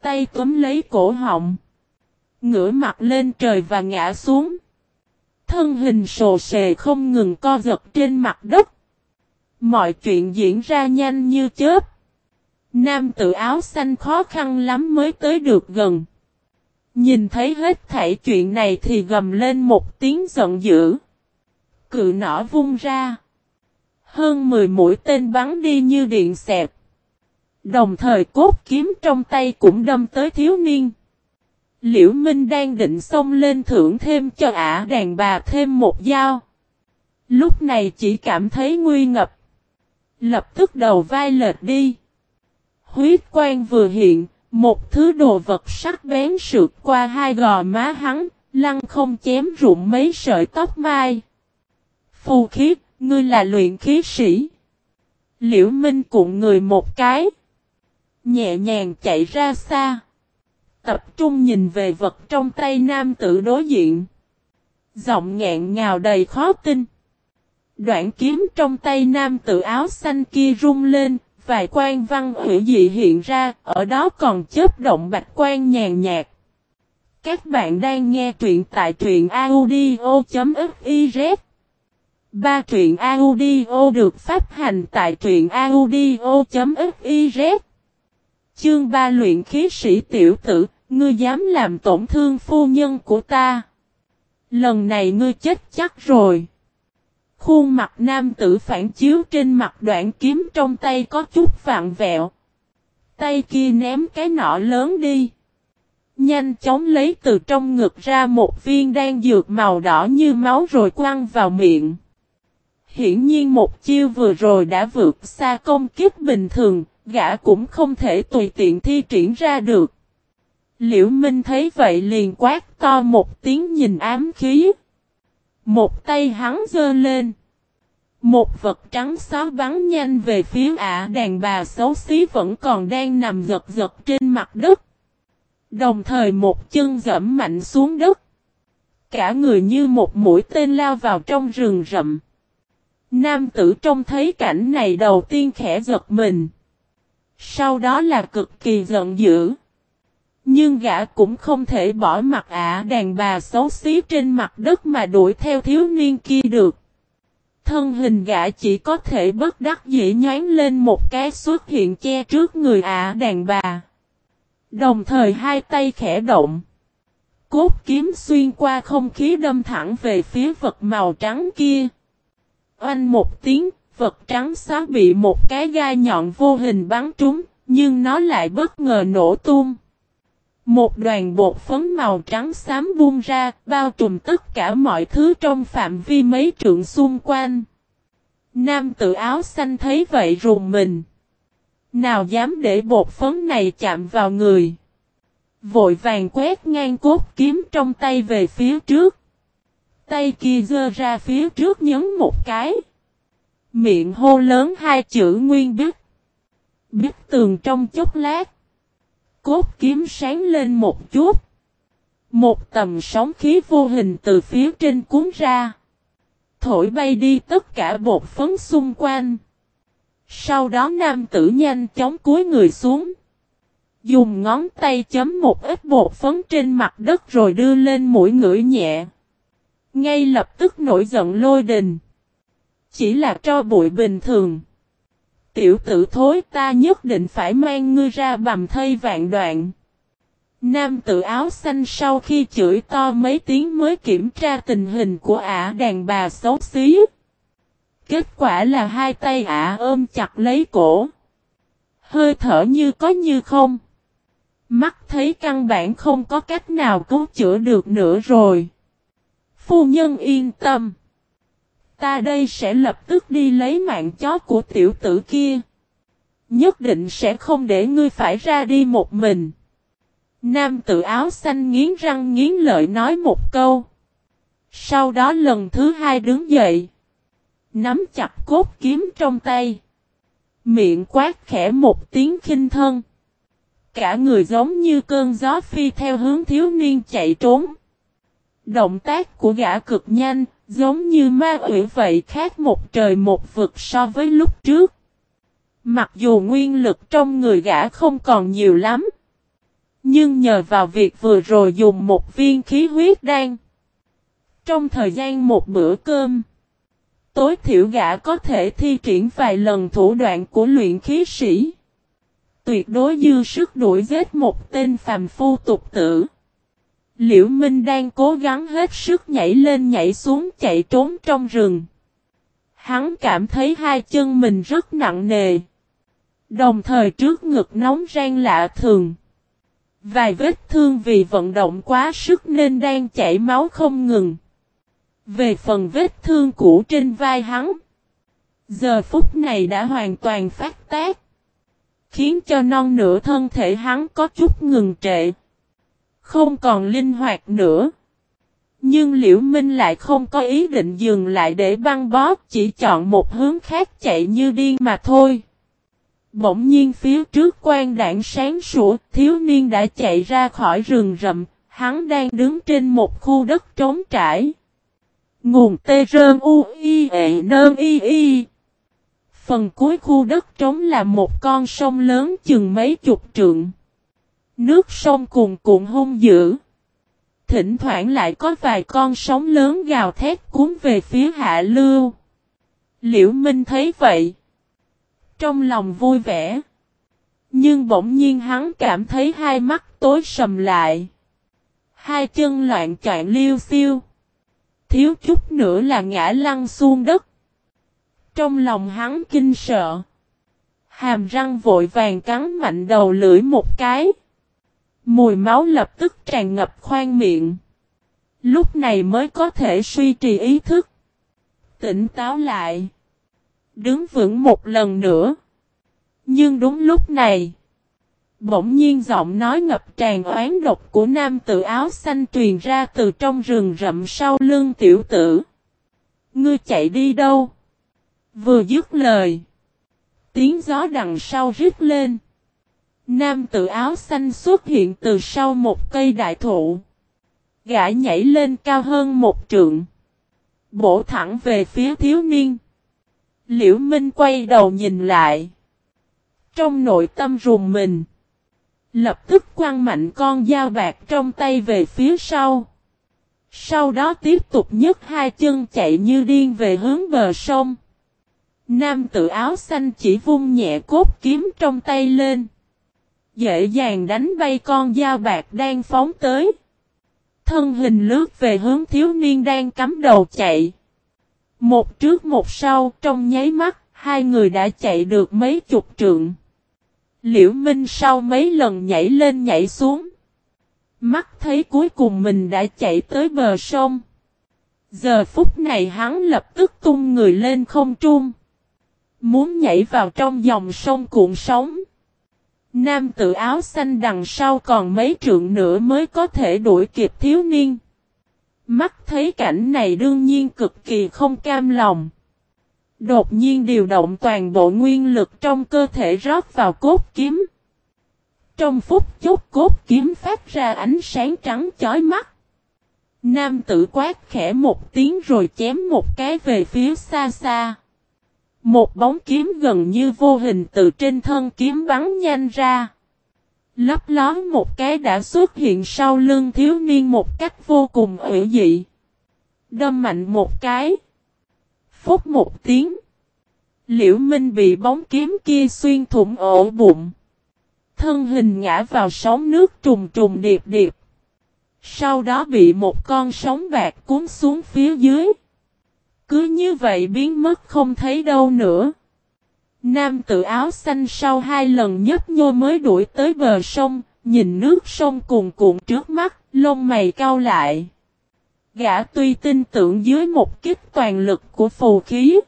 tay túm lấy cổ họng. Ngửa mặt lên trời và ngã xuống. Thân hình sồ sề không ngừng co giật trên mặt đất. Mọi chuyện diễn ra nhanh như chớp. Nam tử áo xanh khó khăn lắm mới tới được gần. Nhìn thấy hết thảy chuyện này thì gầm lên một tiếng giận dữ. Cự nỏ vung ra. Hơn 10 mũi tên bắn đi như điện xẹt. Đồng thời cốt kiếm trong tay cũng đâm tới thiếu niên. Liễu Minh đang định xông lên thưởng thêm cho ả đàn bà thêm một dao. Lúc này chỉ cảm thấy nguy ngập. Lập tức đầu vai lệch đi. Huyết quang vừa hiện, một thứ đồ vật sắc bén sượt qua hai gò má hắn, lăng không chém rụng mấy sợi tóc mai. Phù khí, ngươi là luyện khí sĩ. Liễu Minh cuộn người một cái. Nhẹ nhàng chạy ra xa. Tập trung nhìn về vật trong tay nam tử đối diện. Giọng nghẹn ngào đầy khó tin. Đoạn kiếm trong tay nam tử áo xanh kia rung lên, vài quan văn hủy dị hiện ra, ở đó còn chớp động bạch quan nhàn nhạt. Các bạn đang nghe truyện tại truyện audio.fiz. Truyện audio được phát hành tại truyện audio.fiz. Chương 3 luyện khí sĩ tiểu tử, ngươi dám làm tổn thương phu nhân của ta. Lần này ngươi chết chắc rồi. Khuôn mặt nam tử phản chiếu trên mặt đoạn kiếm trong tay có chút vặn vẹo. Tay kia ném cái nỏ lớn đi. Nhanh chóng lấy từ trong ngực ra một viên đan dược màu đỏ như máu rồi quăng vào miệng. Hiển nhiên một chiêu vừa rồi đã vượt xa công kích bình thường, gã cũng không thể tùy tiện thi triển ra được. Liễu Minh thấy vậy liền quát to một tiếng nhìn ám khí. Một tay hắn giơ lên. Một vật trắng xóa bắn nhanh về phía ả đàn bà xấu xí vẫn còn đang nằm giật giật trên mặt đất. Đồng thời một chân giẫm mạnh xuống đất. Cả người như một mũi tên lao vào trong rừng rậm. Nam tử trông thấy cảnh này đầu tiên khẽ giật mình. Sau đó là cực kỳ giận dữ. Nhưng gã cũng không thể bỏ mặc ả đàn bà xấu xí trên mặt đất mà đuổi theo thiếu niên kia được. Thân hình gã chỉ có thể bất đắc dĩ nhoáng lên một cái xuất hiện che trước người ả đàn bà. Đồng thời hai tay khẽ động. Cốt kiếm xuyên qua không khí đâm thẳng về phía vật màu trắng kia. Oanh một tiếng, vật trắng xóa bị một cái gai nhọn vô hình bắn trúng, nhưng nó lại bất ngờ nổ tung. Một đoàn bột phấn màu trắng xám bung ra, bao trùm tất cả mọi thứ trong phạm vi mấy trượng xung quanh. Nam tử áo xanh thấy vậy rùng mình. Nào dám để bột phấn này chạm vào người. Vội vàng quét ngang cốt kiếm trong tay về phía trước. Tay kia giơ ra phía trước nhấn một cái. Miệng hô lớn hai chữ Nguyên Bích. Bích tường trong chốc lát. Cốt kiếm sáng lên một chút. Một tầm sóng khí vô hình từ phía trên cuốn ra. Thổi bay đi tất cả bột phấn xung quanh. Sau đó nam tử nhanh chóng cúi người xuống. Dùng ngón tay chấm một ít bột phấn trên mặt đất rồi đưa lên mũi ngửi nhẹ. Ngay lập tức nổi giận lôi đình. Chỉ là tro bụi bình thường. Tiểu tử thối, ta nhất định phải mang ngươi ra bầm thây vạn đoạn. Nam tử áo xanh sau khi chửi to mấy tiếng mới kiểm tra tình hình của ả đàn bà xấu xí. Kết quả là hai tay ả ôm chặt lấy cổ. Hơi thở như có như không. Mắt thấy căn bản không có cách nào cứu chữa được nữa rồi. Phu nhân yên tâm. Ta đây sẽ lập tức đi lấy mạng chó của tiểu tử kia. Nhất định sẽ không để ngươi phải ra đi một mình. Nam tử áo xanh nghiến răng nghiến lợi nói một câu. Sau đó lần thứ hai đứng dậy. Nắm chặt cốt kiếm trong tay. Miệng quát khẽ một tiếng khinh thân. Cả người giống như cơn gió phi theo hướng thiếu niên chạy trốn. Động tác của gã cực nhanh, giống như ma quỷ vậy, khác một trời một vực so với lúc trước. Mặc dù nguyên lực trong người gã không còn nhiều lắm, Nhưng nhờ vào việc vừa rồi dùng một viên khí huyết đan. Trong thời gian một bữa cơm, tối thiểu gã có thể thi triển vài lần thủ đoạn của luyện khí sĩ. Tuyệt đối dư sức đuổi giết một tên phàm phu tục tử. Liễu Minh đang cố gắng hết sức nhảy lên nhảy xuống chạy trốn trong rừng. Hắn cảm thấy hai chân mình rất nặng nề. Đồng thời trước ngực nóng rang lạ thường. Vài vết thương vì vận động quá sức nên đang chảy máu không ngừng. Về phần vết thương cũ trên vai hắn, giờ phút này đã hoàn toàn phát tác, khiến cho non nửa thân thể hắn có chút ngừng trệ, không còn linh hoạt nữa. Nhưng Liễu Minh lại không có ý định dừng lại để băng bó, chỉ chọn một hướng khác chạy như điên mà thôi. Bỗng nhiên phía trước quang đãng sáng sủa, thiếu niên đã chạy ra khỏi rừng rậm, hắn đang đứng trên một khu đất trống trải. Nguồn TRUIENI. Phần cuối khu đất trống là một con sông lớn chừng mấy chục trượng. Nước sông cuồn cuộn hung dữ. Thỉnh thoảng lại có vài con sóng lớn gào thét cuốn về phía hạ lưu. Liễu Minh thấy vậy, trong lòng vui vẻ. Nhưng bỗng nhiên hắn cảm thấy hai mắt tối sầm lại. Hai chân loạn choạng liêu xiêu. Thiếu chút nữa là ngã lăn xuống đất. Trong lòng hắn kinh sợ. Hàm răng vội vàng cắn mạnh đầu lưỡi một cái. Mùi máu lập tức tràn ngập khoang miệng. Lúc này mới có thể suy trì ý thức. Tỉnh táo lại. Đứng vững một lần nữa. Nhưng đúng lúc này, bỗng nhiên giọng nói ngập tràn oán độc của nam tử áo xanh truyền ra từ trong rừng rậm sau lưng tiểu tử. Ngươi chạy đi đâu? Vừa dứt lời, tiếng gió đằng sau rít lên. Nam tử áo xanh xuất hiện từ sau một cây đại thụ. Gã nhảy lên cao hơn một trượng, bổ thẳng về phía thiếu niên. Liễu Minh quay đầu nhìn lại. Trong nội tâm rùng mình, lập tức quăng mạnh con dao bạc trong tay về phía sau. Sau đó tiếp tục nhấc hai chân chạy như điên về hướng bờ sông. Nam tử áo xanh chỉ vung nhẹ cốt kiếm trong tay lên, dễ dàng đánh bay con dao bạc đang phóng tới. Thân hình lướt về hướng thiếu niên đang cắm đầu chạy. Một trước một sau, trong nháy mắt, hai người đã chạy được mấy chục trượng. Liễu Minh sau mấy lần nhảy lên nhảy xuống, mắt thấy cuối cùng mình đã chạy tới bờ sông. Giờ phút này hắn lập tức tung người lên không trung, muốn nhảy vào trong dòng sông cuộn sóng. Nam tử áo xanh đằng sau còn mấy trượng nữa mới có thể đuổi kịp thiếu niên. Mắt thấy cảnh này đương nhiên cực kỳ không cam lòng. Đột nhiên điều động toàn bộ nguyên lực trong cơ thể rót vào cốt kiếm. Trong phút chốc cốt kiếm phát ra ánh sáng trắng chói mắt. Nam tử quát khẽ một tiếng rồi chém một cái về phía xa xa. Một bóng kiếm gần như vô hình từ trên thân kiếm bắn nhanh ra. Lấp lón một cái đã xuất hiện sau lưng thiếu niên một cách vô cùng ủy dị. Đâm mạnh một cái. Phúc một tiếng. Liễu Minh bị bóng kiếm kia xuyên thủng ổ bụng. Thân hình ngã vào sóng nước trùng trùng điệp điệp. Sau đó bị một con sóng bạc cuốn xuống phía dưới. Cứ như vậy biến mất không thấy đâu nữa. Nam tử áo xanh sau hai lần nhấp nhô mới đuổi tới bờ sông, nhìn nước sông cuồn cuộn trước mắt, lông mày cau lại. Gã tuy tin tưởng dưới một kích toàn lực của phù khí,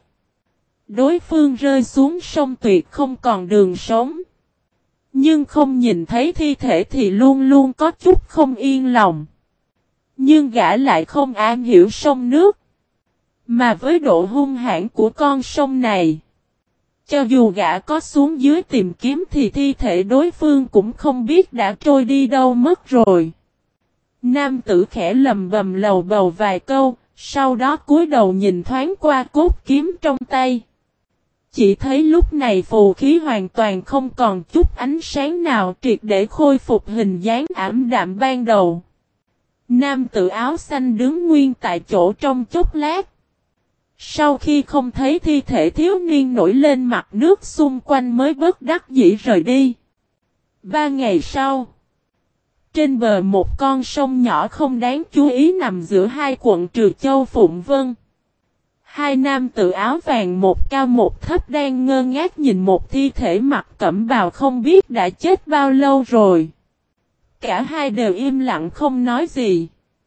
đối phương rơi xuống sông tuyệt không còn đường sống. Nhưng không nhìn thấy thi thể thì luôn luôn có chút không yên lòng. Nhưng gã lại không am hiểu sông nước. Mà với độ hung hãn của con sông này, cho dù gã có xuống dưới tìm kiếm thì thi thể đối phương cũng không biết đã trôi đi đâu mất rồi. Nam tử khẽ lầm bầm lầu bầu vài câu, sau đó cúi đầu nhìn thoáng qua cốt kiếm trong tay. Chỉ thấy lúc này phù khí hoàn toàn không còn chút ánh sáng nào, triệt để khôi phục hình dáng ảm đạm ban đầu. Nam tử áo xanh đứng nguyên tại chỗ trong chốc lát. Sau khi không thấy thi thể thiếu niên nổi lên mặt nước xung quanh mới bất đắc dĩ rời đi. 3 ngày sau, trên bờ một con sông nhỏ không đáng chú ý nằm giữa hai quận Trừ Châu Phụng Vân. Hai nam tử áo vàng một cao một thấp đang ngơ ngác nhìn một thi thể mặc cẩm bào không biết đã chết bao lâu rồi. Cả hai đều im lặng không nói gì.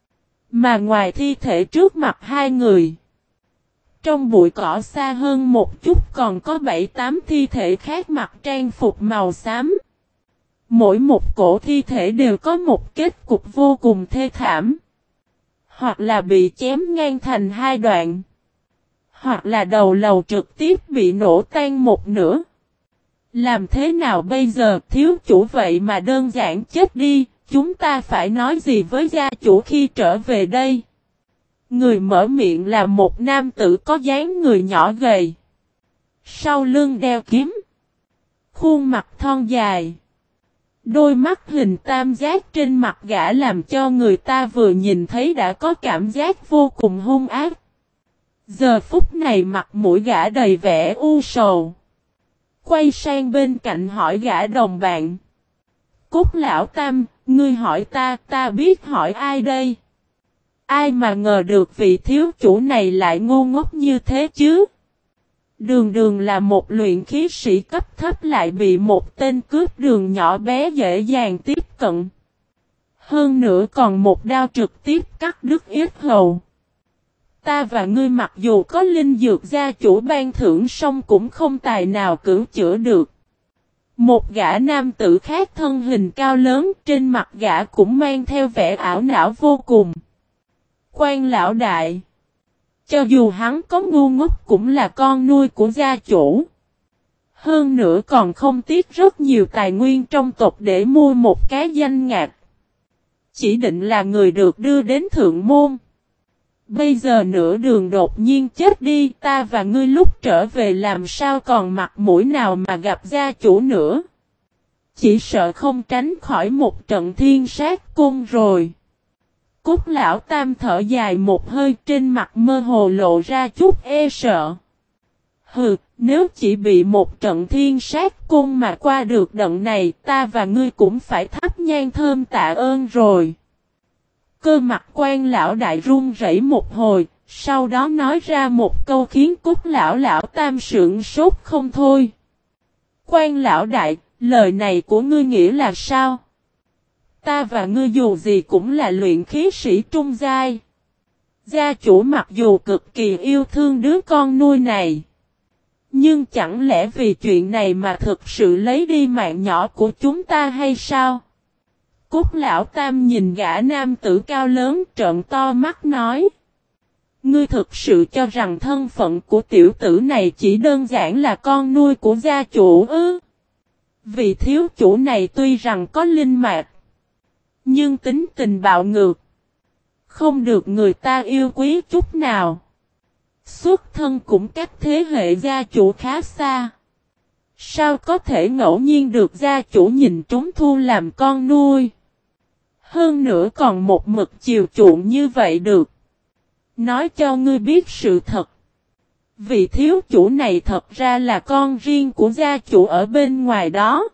Mà ngoài thi thể trước mặt hai người, trong bụi cỏ xa hơn một chút còn có 7-8 thi thể khác mặc trang phục màu xám. Mỗi một cổ thi thể đều có một kết cục vô cùng thê thảm. Hoặc là bị chém ngang thành hai đoạn, hoặc là đầu lầu trực tiếp bị nổ tan một nửa. Làm thế nào bây giờ, thiếu chủ vậy mà đơn giản chết đi, chúng ta phải nói gì với gia chủ khi trở về đây? Người mở miệng là một nam tử có dáng người nhỏ gầy, sau lưng đeo kiếm, khuôn mặt thon dài. Đôi mắt hình tam giác trên mặt gã làm cho người ta vừa nhìn thấy đã có cảm giác vô cùng hung ác. Giờ phút này mặt mũi gã đầy vẻ u sầu. Quay sang bên cạnh hỏi gã đồng bạn. Cốt lão tam, ngươi hỏi ta biết hỏi ai đây? Ai mà ngờ được vị thiếu chủ này lại ngu ngốc như thế chứ? Đường đường là một luyện khí sĩ cấp thấp lại bị một tên cướp đường nhỏ bé dễ dàng tiếp cận. Hơn nữa còn một đao trực tiếp cắt đứt yết hầu. Ta và ngươi mặc dù có linh dược gia chủ ban thưởng song cũng không tài nào cứu chữa được. Một gã nam tử khác thân hình cao lớn, trên mặt gã cũng mang theo vẻ ảo não vô cùng. Quan lão đại, cho dù hắn có ngu ngốc cũng là con nuôi của gia chủ. Hơn nữa còn không tiếc rất nhiều tài nguyên trong tộc để mua một cái danh ngạch. Chỉ định là người được đưa đến thượng môn. Bây giờ nửa đường đột nhiên chết đi, ta và ngươi lúc trở về làm sao còn mặt mũi nào mà gặp gia chủ nữa. Chỉ sợ không tránh khỏi một trận thiên sát cung rồi. Cốt lão tam thở dài một hơi, trên mặt mơ hồ lộ ra chút e sợ. Hừ, nếu chỉ bị một trận thiên sát cung mà qua được đợt này, ta và ngươi cũng phải thắp nhang thơm tạ ơn rồi. Cơ mặt quan lão đại run rẩy một hồi, sau đó nói ra một câu khiến cốt lão tam sững sốt không thôi. Quan lão đại, lời này của ngươi nghĩa là sao? Ta và ngươi dù gì cũng là luyện khí sĩ trung giai. Gia chủ mặc dù cực kỳ yêu thương đứa con nuôi này, nhưng chẳng lẽ vì chuyện này mà thực sự lấy đi mạng nhỏ của chúng ta hay sao? Cốt lão tam nhìn gã nam tử cao lớn trợn to mắt nói. Ngươi thực sự cho rằng thân phận của tiểu tử này chỉ đơn giản là con nuôi của gia chủ ư? Vị thiếu chủ này tuy rằng có linh mạch, nhưng tính tình bạo ngược, không được người ta yêu quý chút nào. Xuất thân cũng cách thế hệ gia chủ khá xa. Sao có thể ngẫu nhiên được gia chủ nhìn trúng thu làm con nuôi? Hơn nữa còn một mực chiều chuộng như vậy được. Nói cho ngươi biết sự thật. Vị thiếu chủ này thật ra là con riêng của gia chủ ở bên ngoài đó.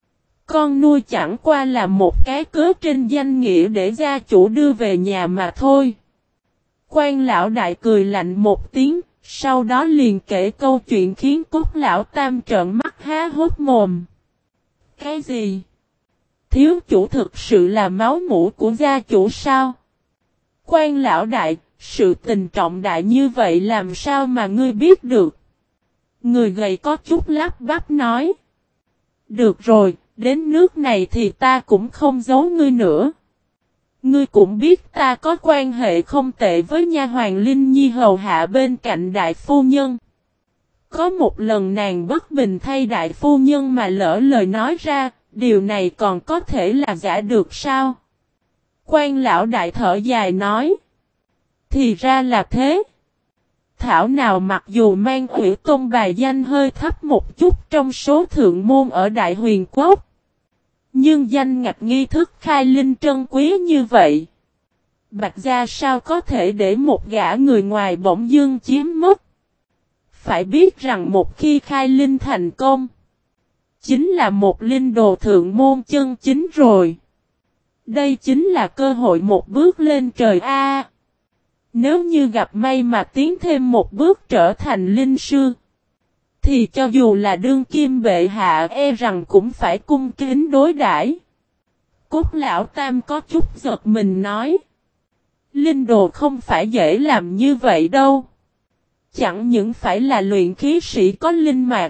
Con nuôi chẳng qua là một cái cớ trên danh nghĩa để gia chủ đưa về nhà mà thôi. Quan lão đại cười lạnh một tiếng, sau đó liền kể câu chuyện khiến cốt lão tam trợn mắt há hốt mồm. Cái gì? Thiếu chủ thực sự là máu mủ của gia chủ sao? Quan lão đại, sự tình trọng đại như vậy làm sao mà ngươi biết được? Người gầy có chút lắp bắp nói. Được rồi, đến nước này thì ta cũng không giấu ngươi nữa. Ngươi cũng biết ta có quan hệ không tệ với nha hoàn Linh Nhi hầu hạ bên cạnh đại phu nhân. Có một lần nàng bất bình thay đại phu nhân mà lỡ lời nói ra, điều này còn có thể là giả được sao? Quan lão đại thở dài nói. Thì ra là thế. Thảo nào mặc dù mang Ủy Tôn bài danh hơi thấp một chút trong số thượng môn ở Đại Huyền Quốc. Nhưng danh ngạch nghi thức khai linh trân quý như vậy. Bạch Gia sao có thể để một gã người ngoài bỗng dưng chiếm mất. Phải biết rằng một khi khai linh thành công, chính là một linh đồ thượng môn chân chính rồi. Đây chính là cơ hội một bước lên trời A. Nếu như gặp may mà tiến thêm một bước trở thành linh sư, thì cho dù là đương kim bệ hạ e rằng cũng phải cung kính đối đãi. Cốt lão tam có chút giật mình nói. Linh đồ không phải dễ làm như vậy đâu. Chẳng những phải là luyện khí sĩ có linh mạch.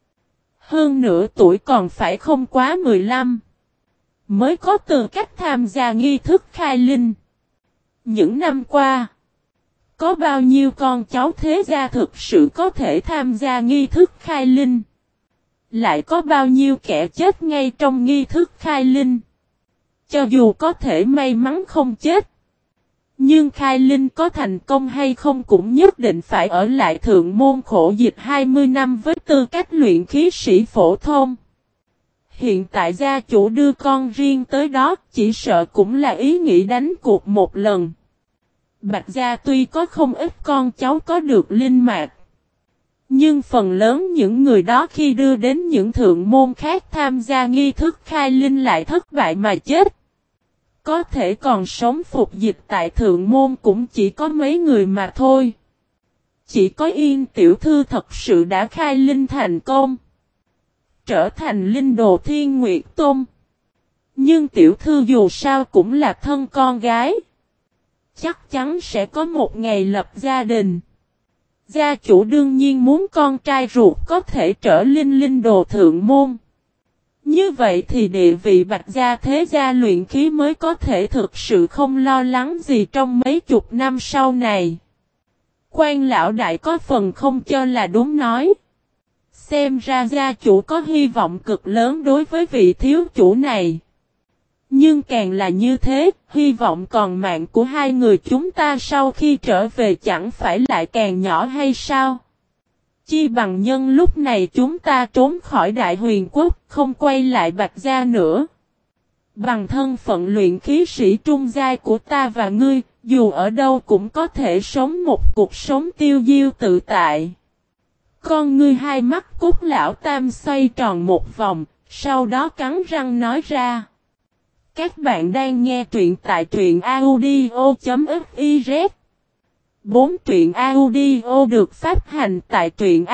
Hơn nữa tuổi còn phải không quá 15. Mới có tư cách tham gia nghi thức khai linh. Những năm qua, có bao nhiêu con cháu thế gia thực sự có thể tham gia nghi thức khai linh? Lại có bao nhiêu kẻ chết ngay trong nghi thức khai linh? Cho dù có thể may mắn không chết, nhưng khai linh có thành công hay không cũng nhất định phải ở lại thượng môn khổ dịch 20 năm với tư cách luyện khí sĩ phổ thông. Hiện tại gia chủ đưa con riêng tới đó chỉ sợ cũng là ý nghĩ đánh cuộc một lần. Bạch Gia tuy có không ít con cháu có được linh mạch, nhưng phần lớn những người đó khi đưa đến những thượng môn khác tham gia nghi thức khai linh lại thất bại mà chết. Có thể còn sống phục dịch tại thượng môn cũng chỉ có mấy người mà thôi. Chỉ có Yên tiểu thư thật sự đã khai linh thành công, trở thành linh đồ Thiên Nguyệt Tôn. Nhưng tiểu thư dù sao cũng là thân con gái, chắc chắn sẽ có một ngày lập gia đình. Gia chủ đương nhiên muốn con trai ruột có thể trở linh đồ thượng môn. Như vậy thì địa vị Bạch Gia thế gia luyện khí mới có thể thực sự không lo lắng gì trong mấy chục năm sau này. Quan lão đại có phần không cho là đúng nói. Xem ra gia chủ có hy vọng cực lớn đối với vị thiếu chủ này. Nhưng càng là như thế, hy vọng còn mạng của hai người chúng ta sau khi trở về chẳng phải lại càng nhỏ hay sao? Chi bằng nhân lúc này chúng ta trốn khỏi Đại Huyền Quốc, không quay lại Bạch Gia nữa. Bằng thân phận luyện khí sĩ trung giai của ta và ngươi, dù ở đâu cũng có thể sống một cuộc sống tiêu diêu tự tại. Con ngươi hai mắt Cốt lão tam xoay tròn một vòng, sau đó cắn răng nói ra. Các bạn đang nghe truyện tại truyện audio.fiz. 4 truyện audio được phát hành tại truyện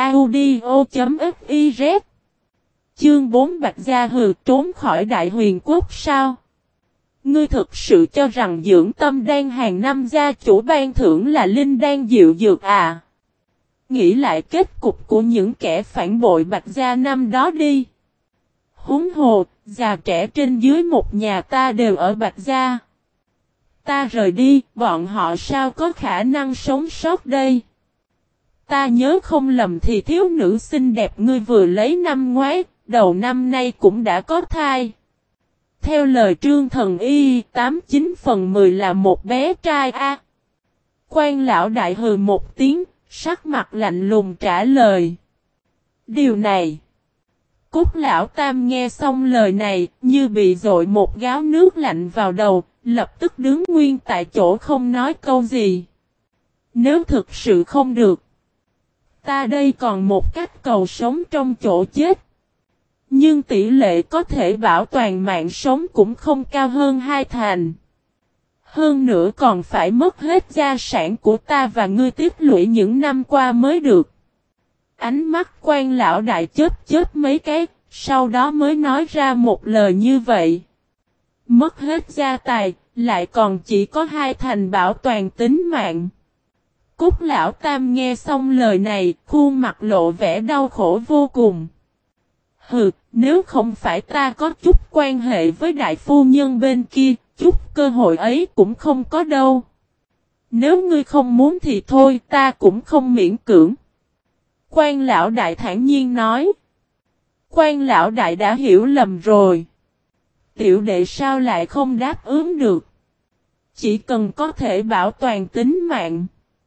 audio.fiz. Chương 4 Bạch Gia hừ trốn khỏi Đại Huyền Quốc sao? Ngươi thực sự cho rằng dưỡng tâm đan hàng năm gia chủ ban thưởng là linh đan dịu dược à? Nghĩ lại kết cục của những kẻ phản bội Bạch Gia năm đó đi. Huống hồ, già trẻ trên dưới một nhà ta đều ở Bạch Gia. Ta rời đi, bọn họ sao có khả năng sống sót đây? Ta nhớ không lầm thì thiếu nữ xinh đẹp ngươi vừa lấy năm ngoái, đầu năm nay cũng đã có thai. Theo lời Trương Thần Y, 89/10 là một bé trai a. Quan lão đại hừ một tiếng, sắc mặt lạnh lùng trả lời. Điều này. Cốt lão tam nghe xong lời này, như bị dội một gáo nước lạnh vào đầu, lập tức đứng nguyên tại chỗ không nói câu gì. Nếu thực sự không được, ta đây còn một cách cầu sống trong chỗ chết. Nhưng tỷ lệ có thể bảo toàn mạng sống cũng không cao hơn 2 thành. Hơn nữa còn phải mất hết gia sản của ta và ngươi tích lũy những năm qua mới được. Ánh mắt quan lão đại chớp mấy cái, sau đó mới nói ra một lời như vậy. Mất hết gia tài, lại còn chỉ có 2 thành bảo toàn tính mạng. Cốt lão tam nghe xong lời này, khuôn mặt lộ vẻ đau khổ vô cùng. Hừ, nếu không phải ta có chút quan hệ với đại phu nhân bên kia, chút cơ hội ấy cũng không có đâu. Nếu ngươi không muốn thì thôi, ta cũng không miễn cưỡng. Quan lão đại thản nhiên nói. Quan lão đại đã hiểu lầm rồi. Tiểu đệ sao lại không đáp ứng được? Chỉ cần có thể bảo toàn tính mạng.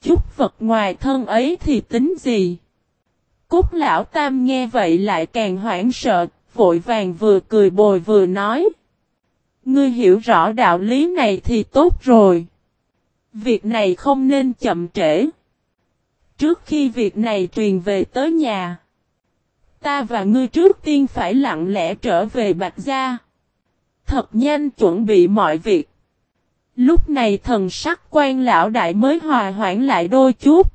chút vật ngoài thân ấy thì tính gì? Cúc lão tam nghe vậy lại càng hoảng sợ, vội vàng vừa cười bồi vừa nói. Ngươi hiểu rõ đạo lý này thì tốt rồi. Việc này không nên chậm trễ. Trước khi việc này truyền về tới nhà, ta và ngươi trước tiên phải lặng lẽ trở về Bạch Gia. Thật nhanh chuẩn bị mọi việc. Lúc này thần sắc quan lão đại mới hòa hoãn lại đôi chút.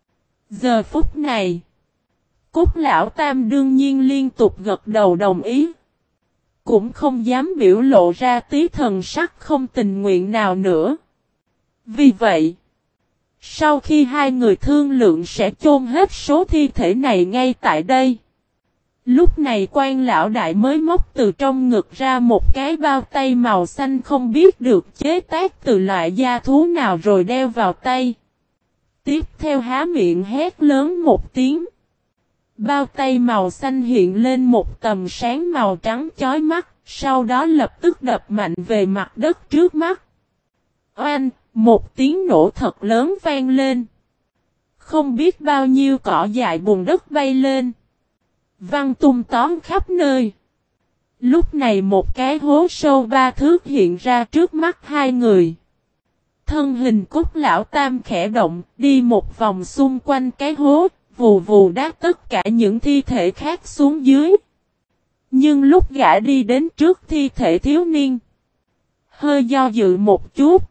Giờ phút này, Cúc lão tam đương nhiên liên tục gật đầu đồng ý. Cũng không dám biểu lộ ra tí thần sắc không tình nguyện nào nữa. Vì vậy, sau khi hai người thương lượng sẽ chôn hết số thi thể này ngay tại đây. Lúc này quan lão đại mới móc từ trong ngực ra một cái bao tay màu xanh không biết được chế tác từ loại da thú nào rồi đeo vào tay. Tiếp theo há miệng hét lớn một tiếng. Bao tay màu xanh hiện lên một tầm sáng màu trắng chói mắt, sau đó lập tức đập mạnh về mặt đất trước mắt. Oanh, một tiếng nổ thật lớn vang lên. Không biết bao nhiêu cỏ dại bùn đất bay lên. Văng tung tóm khắp nơi. Lúc này một cái hố sâu 3 thước hiện ra trước mắt hai người. Thân hình Cúc lão tam khẽ động, đi một vòng xung quanh cái hố, vù vù đá tất cả những thi thể khác xuống dưới. Nhưng lúc gã đi đến trước thi thể thiếu niên, hơi do dự một chút.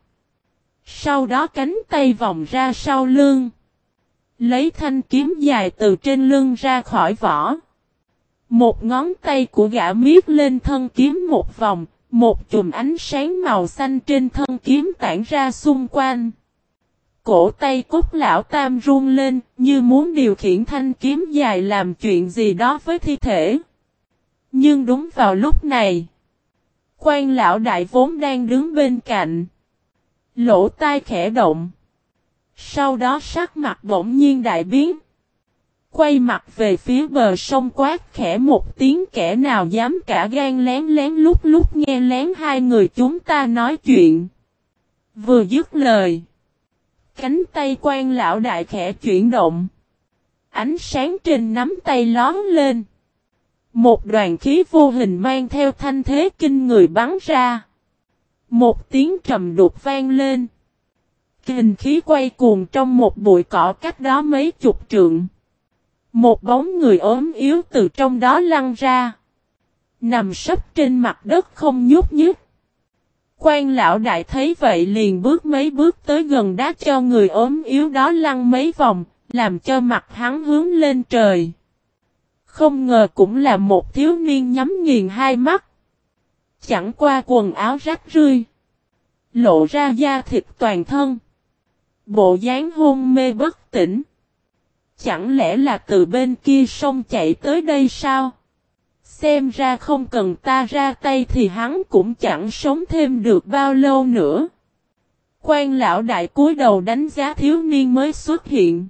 Sau đó cánh tay vòng ra sau lưng, lấy thanh kiếm dài từ trên lưng ra khỏi vỏ. Một ngón tay của gã miết lên thân kiếm một vòng, một chùm ánh sáng màu xanh trên thân kiếm tản ra xung quanh. Cổ tay Cúc lão tam run lên, như muốn điều khiển thanh kiếm dài làm chuyện gì đó với thi thể. Nhưng đúng vào lúc này, quan lão đại vốn đang đứng bên cạnh, lỗ tai khẽ động. Sau đó sắc mặt bỗng nhiên đại biến. Quay mặt về phía bờ sông quát khẽ một tiếng, kẻ nào dám cả gan lén lén lút lút nghe lén hai người chúng ta nói chuyện. Vừa dứt lời, cánh tay quan lão đại khẽ chuyển động. Ánh sáng trên nắm tay lóm lên. Một đoàn khí vô hình mang theo thanh thế kinh người bắn ra. Một tiếng trầm đục vang lên. Kình khí quay cuồng trong một bụi cỏ cách đó mấy chục trượng. Một bóng người ốm yếu từ trong đó lăn ra. Nằm sấp trên mặt đất không nhúc nhích. Quan lão đại thấy vậy liền bước mấy bước tới gần đá cho người ốm yếu đó lăn mấy vòng, làm cho mặt hắn hướng lên trời. Không ngờ cũng là một thiếu niên nhắm nghiền hai mắt. Chẳng qua quần áo rách rưới, lộ ra da thịt toàn thân. Bộ dáng hôn mê bất tỉnh. Chẳng lẽ là từ bên kia sông chạy tới đây sao? Xem ra không cần ta ra tay thì hắn cũng chẳng sống thêm được bao lâu nữa. Quan lão đại cúi đầu đánh giá thiếu niên mới xuất hiện.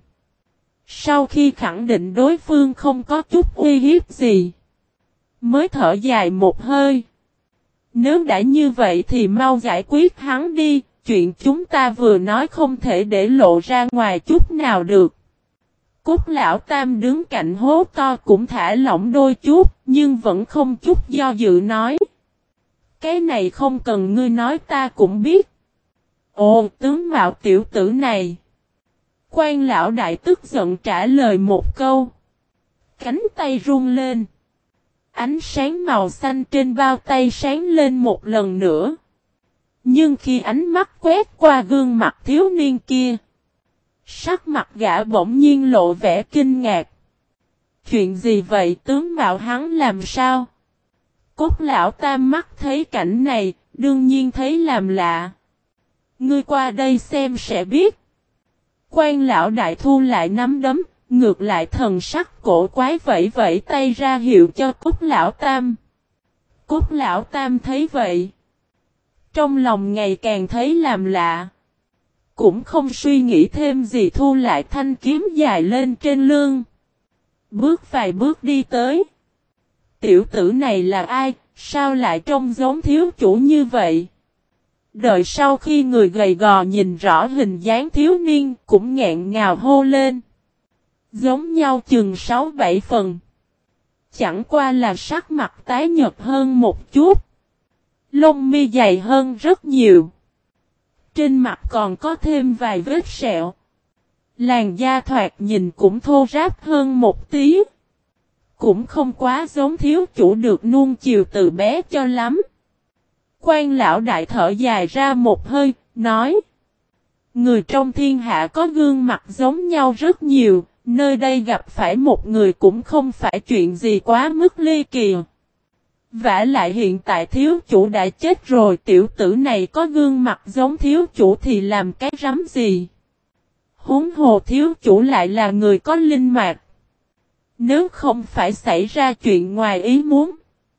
Sau khi khẳng định đối phương không có chút uy hiếp gì, mới thở dài một hơi. Nếu đã như vậy thì mau giải quyết hắn đi, chuyện chúng ta vừa nói không thể để lộ ra ngoài chút nào được. Cúc lão tam đứng cạnh hố to cũng thả lỏng đôi chút, nhưng vẫn không chút do dự nói. Cái này không cần ngươi nói ta cũng biết. Ồ, tướng mạo tiểu tử này. Quan lão đại tức giận trả lời một câu. Cánh tay run lên. Ánh sáng màu xanh trên bao tay sáng lên một lần nữa. Nhưng khi ánh mắt quét qua gương mặt thiếu niên kia, sắc mặt gã bỗng nhiên lộ vẻ kinh ngạc. Chuyện gì vậy, tướng mạo hắn làm sao? Cốt lão tam mắt thấy cảnh này, đương nhiên thấy làm lạ. Ngươi qua đây xem sẽ biết. Quan lão đại thu lại nắm đấm, ngược lại thần sắc cổ quái vẫy vẫy tay ra hiệu cho Cốt lão tam. Cốt lão tam thấy vậy, trong lòng ngày càng thấy làm lạ. Cũng không suy nghĩ thêm gì, thu lại thanh kiếm dài lên trên lưng. Bước vài bước đi tới. Tiểu tử này là ai, sao lại trông giống thiếu chủ như vậy? Đợi sau khi người gầy gò nhìn rõ hình dáng thiếu niên cũng nghẹn ngào hô lên. Giống nhau chừng 6-7 phần. Chẳng qua là sắc mặt tái nhợt hơn một chút. Lông mi dày hơn rất nhiều. Trên mặt còn có thêm vài vết sẹo. Làn da thoạt nhìn cũng thô ráp hơn một tí. Cũng không quá giống thiếu chủ được nuông chiều từ bé cho lắm. Quan lão đại thở dài ra một hơi, nói. Người trong thiên hạ có gương mặt giống nhau rất nhiều, nơi đây gặp phải một người cũng không phải chuyện gì quá mức ly kỳ. Vả lại hiện tại thiếu chủ đã chết rồi, tiểu tử này có gương mặt giống thiếu chủ thì làm cái rắm gì. Huống hồ thiếu chủ lại là người có linh mạch. Nếu không phải xảy ra chuyện ngoài ý muốn,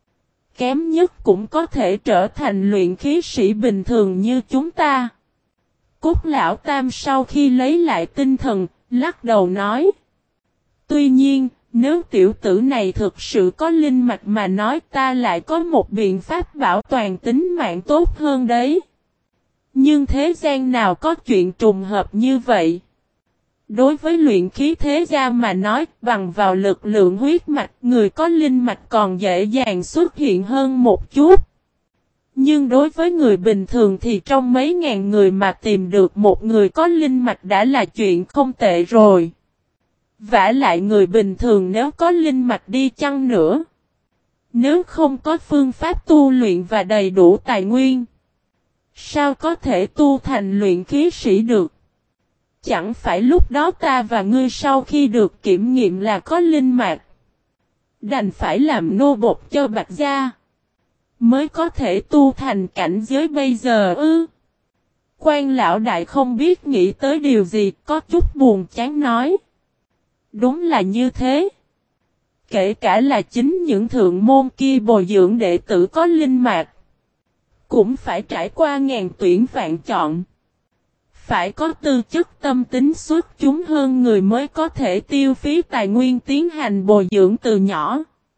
kém nhất cũng có thể trở thành luyện khí sĩ bình thường như chúng ta. Cốt lão tam sau khi lấy lại tinh thần, lắc đầu nói. Tuy nhiên, nếu tiểu tử này thực sự có linh mạch mà nói ta lại có một biện pháp bảo toàn tính mạng tốt hơn đấy. Nhưng thế gian nào có chuyện trùng hợp như vậy? Đối với luyện khí thế gia mà nói, bằng vào lực lượng huyết mạch, người có linh mạch còn dễ dàng xuất hiện hơn một chút. Nhưng đối với người bình thường thì trong mấy ngàn người mà tìm được một người có linh mạch đã là chuyện không tệ rồi. Vả lại người bình thường nếu có linh mạch đi chăng nữa, nếu không có phương pháp tu luyện và đầy đủ tài nguyên, sao có thể tu thành luyện khí sĩ được? Chẳng phải lúc đó ta và ngươi sau khi được kiểm nghiệm là có linh mạch, đành phải làm nô bộc cho Bạch gia, mới có thể tu thành cảnh giới bây giờ ư? Quan lão đại không biết nghĩ tới điều gì, có chút buồn chán nói. Đúng là như thế. Kể cả là chính những thượng môn kia bồi dưỡng đệ tử có linh mạch, cũng phải trải qua ngàn tuyển vạn chọn. Phải có tư chất tâm tính xuất chúng hơn người mới có thể tiêu phí tài nguyên tiến hành bồi dưỡng từ nhỏ.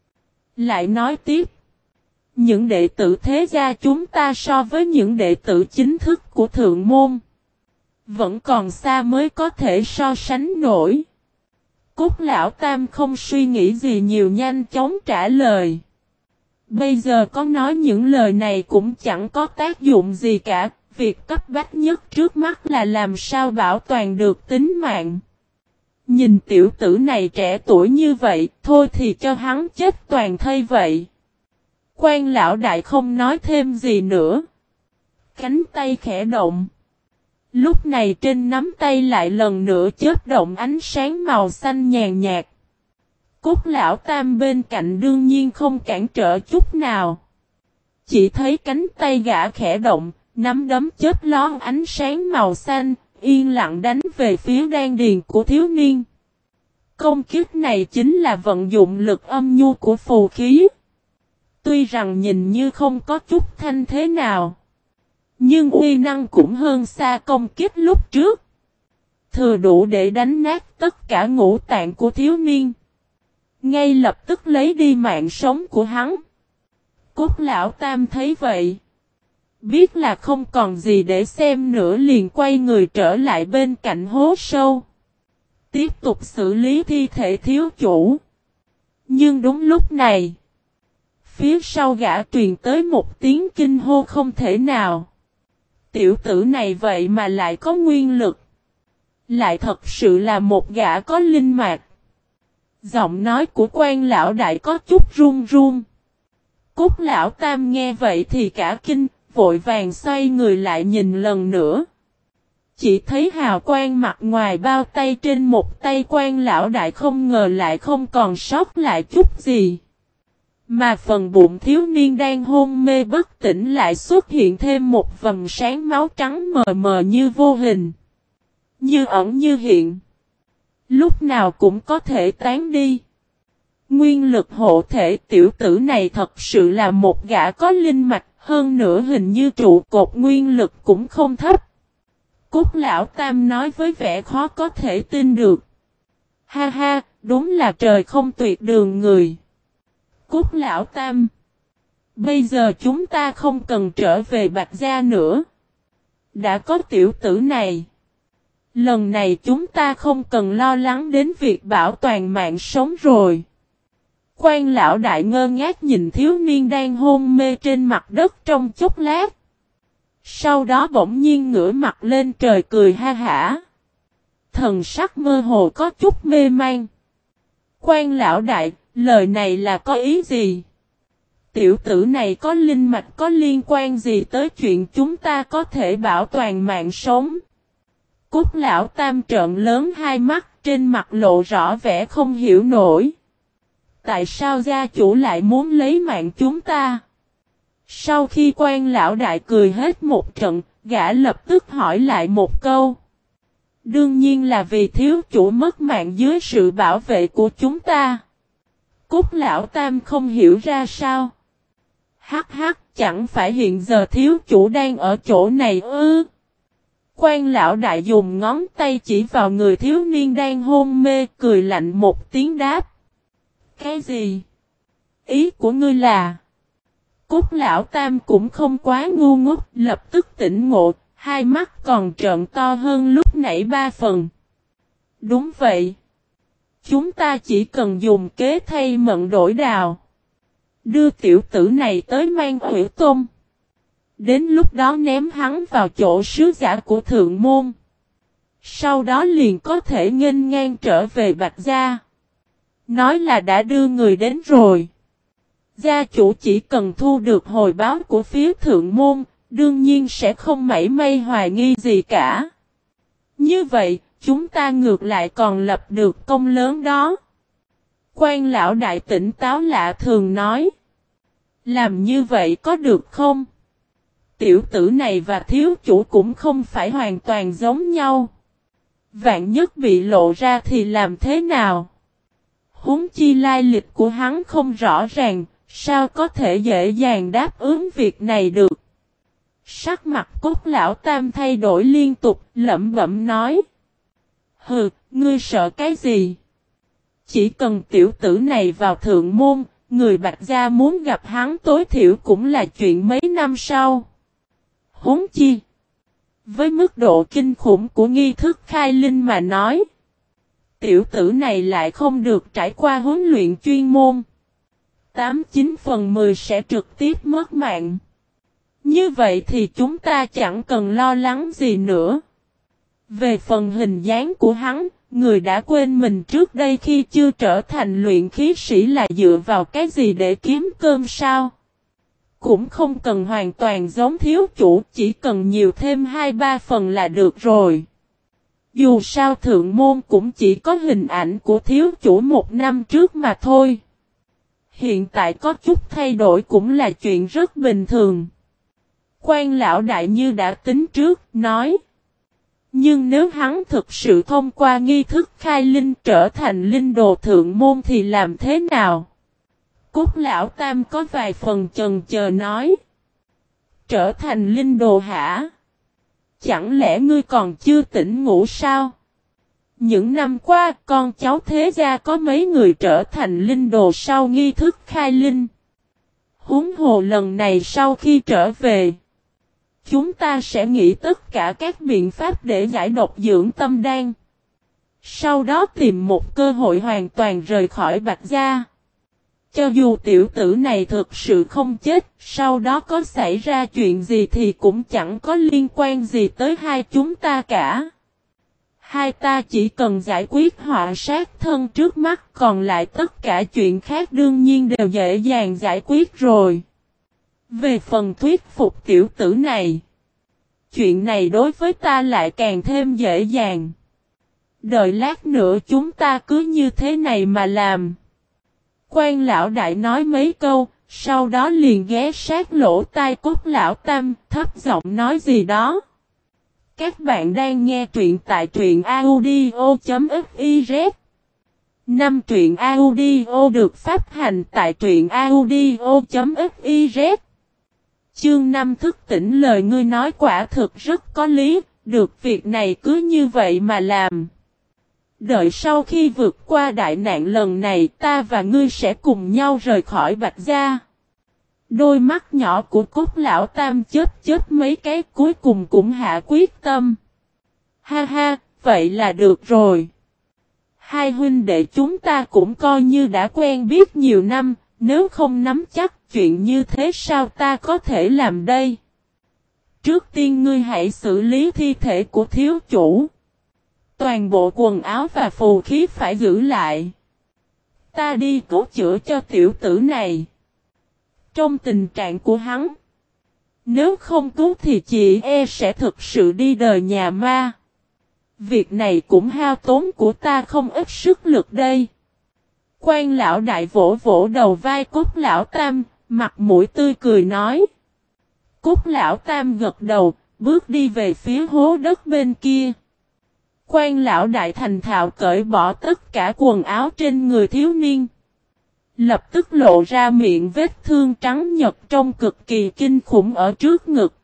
Lại nói tiếp, những đệ tử thế gia chúng ta so với những đệ tử chính thức của thượng môn, vẫn còn xa mới có thể so sánh nổi. Cốt lão tam không suy nghĩ gì nhiều nhanh chóng trả lời. Bây giờ có nói những lời này cũng chẳng có tác dụng gì cả. Việc cấp bách nhất trước mắt là làm sao bảo toàn được tính mạng. Nhìn tiểu tử này trẻ tuổi như vậy, thôi thì cho hắn chết toàn thây vậy. Quan lão đại không nói thêm gì nữa. Cánh tay khẽ động. Lúc này trên nắm tay lại lần nữa chớp động ánh sáng màu xanh nhàn nhạt. Cốt lão tam bên cạnh đương nhiên không cản trở chút nào. Chỉ thấy cánh tay gã khẽ động, nắm đấm chớp lón ánh sáng màu xanh, yên lặng đánh về phía đan điền của thiếu niên. Công kích này chính là vận dụng lực âm nhu của phù khí. Tuy rằng nhìn như không có chút thanh thế nào, nhưng uy năng cũng hơn xa công kích lúc trước. Thừa đủ để đánh nát tất cả ngũ tạng của thiếu niên. Ngay lập tức lấy đi mạng sống của hắn. Cốt lão tam thấy vậy, biết là không còn gì để xem nữa liền quay người trở lại bên cạnh hố sâu. Tiếp tục xử lý thi thể thiếu chủ. Nhưng đúng lúc này, phía sau gã truyền tới một tiếng kinh hô không thể nào. Tiểu tử này vậy mà lại có nguyên lực. Lại thật sự là một gã có linh mạch. Giọng nói của quan lão đại có chút run run. Cốt lão tam nghe vậy thì cả kinh, vội vàng xoay người lại nhìn lần nữa. Chỉ thấy hào quang mặt ngoài bao tay trên một tay quan lão đại không ngờ lại không còn sót lại chút gì. Mà phần bụng thiếu niên đang hôn mê bất tỉnh lại xuất hiện thêm một vầng sáng máu trắng mờ mờ như vô hình. Như ẩn như hiện. Lúc nào cũng có thể tán đi. Nguyên lực hộ thể tiểu tử này thật sự là một gã có linh mạch, hơn nữa hình như trụ cột nguyên lực cũng không thấp. Cốt lão tam nói với vẻ khó có thể tin được. Ha ha, đúng là trời không tuyệt đường người. Cốt lão tam, bây giờ chúng ta không cần trở về Bạch gia nữa. Đã có tiểu tử này. Lần này chúng ta không cần lo lắng đến việc bảo toàn mạng sống rồi. Quan lão đại ngơ ngác nhìn thiếu niên đang hôn mê trên mặt đất trong chốc lát. Sau đó bỗng nhiên ngửa mặt lên trời cười ha hả. Thần sắc mơ hồ có chút mê man. Quan lão đại, lời này là có ý gì? Tiểu tử này có linh mạch có liên quan gì tới chuyện chúng ta có thể bảo toàn mạng sống? Cút lão tam trợn lớn hai mắt, trên mặt lộ rõ vẻ không hiểu nổi. Tại sao gia chủ lại muốn lấy mạng chúng ta? Sau khi quan lão đại cười hết một trận, gã lập tức hỏi lại một câu. Đương nhiên là vì thiếu chủ mất mạng dưới sự bảo vệ của chúng ta. Cút lão tam không hiểu ra sao. Hắc hắc, chẳng phải hiện giờ thiếu chủ đang ở chỗ này ư? Quan lão đại dùng ngón tay chỉ vào người thiếu niên đang hôn mê, cười lạnh một tiếng đáp. Cái gì? Ý của ngươi là? Cút lão tam cũng không quá ngu ngốc, lập tức tỉnh ngộ, hai mắt còn trợn to hơn lúc nãy 3 phần. Đúng vậy. Chúng ta chỉ cần dùng kế thay mận đổi đào. Đưa tiểu tử này tới Mang Hủy Tôn. Đến lúc đó ném hắn vào chỗ sứ giả của thượng môn. Sau đó liền có thể nghênh ngang trở về Bạch Gia. Nói là đã đưa người đến rồi. Gia chủ chỉ cần thu được hồi báo của phía thượng môn, đương nhiên sẽ không mảy may hoài nghi gì cả. Như vậy, chúng ta ngược lại còn lập được công lớn đó. Quan lão đại tỉnh táo lạ thường nói. Làm như vậy có được không? Tiểu tử này và thiếu chủ cũng không phải hoàn toàn giống nhau. Vạn nhất bị lộ ra thì làm thế nào? Huống chi lai lịch của hắn không rõ ràng, sao có thể dễ dàng đáp ứng việc này được? Sắc mặt Cốt lão tam thay đổi liên tục, lẩm bẩm nói. Hừ, ngươi sợ cái gì? Chỉ cần tiểu tử này vào thượng môn, người Bạch Gia muốn gặp hắn tối thiểu cũng là chuyện mấy năm sau. Huống chi. Với mức độ kinh khủng của nghi thức khai linh mà nói. Tiểu tử này lại không được trải qua huấn luyện chuyên môn. 89 phần 10 sẽ trực tiếp mất mạng. Như vậy thì chúng ta chẳng cần lo lắng gì nữa. Về phần hình dáng của hắn, người đã quên mình trước đây khi chưa trở thành luyện khí sĩ là dựa vào cái gì để kiếm cơm sao? Cũng không cần hoàn toàn giống thiếu chủ, chỉ cần nhiều thêm 2-3 phần là được rồi. Dù sao thượng môn cũng chỉ có hình ảnh của thiếu chủ 1 năm trước mà thôi. Hiện tại có chút thay đổi cũng là chuyện rất bình thường. Quan lão đại như đã tính trước, nói. Nhưng nếu hắn thực sự thông qua nghi thức khai linh trở thành linh đồ thượng môn thì làm thế nào? Cốt lão tam có vài phần chần chờ nói. Trở thành linh đồ hả? Chẳng lẽ ngươi còn chưa tỉnh ngủ sao? Những năm qua con cháu thế gia có mấy người trở thành linh đồ sau nghi thức khai linh. Huống hồ lần này sau khi trở về. Chúng ta sẽ nghĩ tất cả các biện pháp để giải độc dưỡng tâm đan. Sau đó tìm một cơ hội hoàn toàn rời khỏi Bạch Gia. Cho dù tiểu tử này thực sự không chết, sau đó có xảy ra chuyện gì thì cũng chẳng có liên quan gì tới hai chúng ta cả. Hai ta chỉ cần giải quyết họa sát thân trước mắt, còn lại tất cả chuyện khác đương nhiên đều dễ dàng giải quyết rồi. Về phần thuyết phục tiểu tử này, chuyện này đối với ta lại càng thêm dễ dàng. Đợi lát nữa chúng ta cứ như thế này mà làm. Quan lão đại nói mấy câu, sau đó liền ghé sát lỗ tai Cốt lão tam, thấp giọng nói gì đó. Các bạn đang nghe truyện tại truyện audio.fiz. 5 truyện audio được phát hành tại truyện audio.fiz. Chương 5 thức tỉnh lời ngươi nói quả thực rất có lý, được việc này cứ như vậy mà làm. Đợi sau khi vượt qua đại nạn lần này ta và ngươi sẽ cùng nhau rời khỏi Bạch Gia. Đôi mắt nhỏ của Cốt Lão Tam chớp chớp mấy cái, cuối cùng cũng hạ quyết tâm. Ha ha, vậy là được rồi. Hai huynh đệ chúng ta cũng coi như đã quen biết nhiều năm, nếu không nắm chắc chuyện như thế sao ta có thể làm đây? Trước tiên ngươi hãy xử lý thi thể của thiếu chủ. Toàn bộ quần áo và phù khí phải giữ lại. Ta đi cứu chữa cho tiểu tử này. Trong tình trạng của hắn, nếu không cứu thì chị sẽ thực sự đi đời nhà ma. Việc này cũng hao tốn của ta không ít sức lực đây. Quan lão đại vỗ vỗ đầu vai Cốt Lão Tam, mặt mũi tươi cười nói. Cốt Lão Tam gật đầu, bước đi về phía hố đất bên kia. Quan lão đại thành thạo cởi bỏ tất cả quần áo trên người thiếu niên. Lập tức lộ ra miệng vết thương trắng nhật trông cực kỳ kinh khủng ở trước ngực,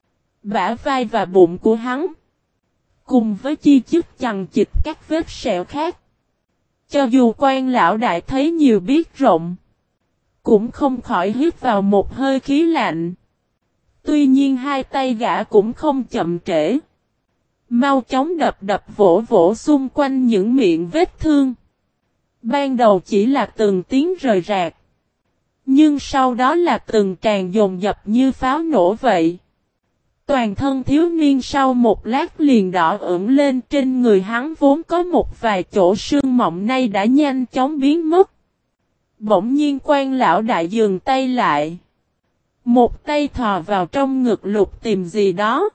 bả vai và bụng của hắn. Cùng với chi chít chằng chịt các vết sẹo khác. Cho dù quan lão đại thấy nhiều biết rộng, cũng không khỏi hít vào một hơi khí lạnh. Tuy nhiên hai tay gã cũng không chậm trễ. Mau chóng đập đập vỗ vỗ xung quanh những miệng vết thương. Ban đầu chỉ là từng tiếng rời rạc. Nhưng sau đó là từng tràng dồn dập như pháo nổ vậy. Toàn thân thiếu niên sau một lát liền đỏ ửng lên, trên người hắn vốn có một vài chỗ sương mọng nay đã nhanh chóng biến mất. Bỗng nhiên quan lão đại dừng tay lại. Một tay thò vào trong ngực lục tìm gì đó.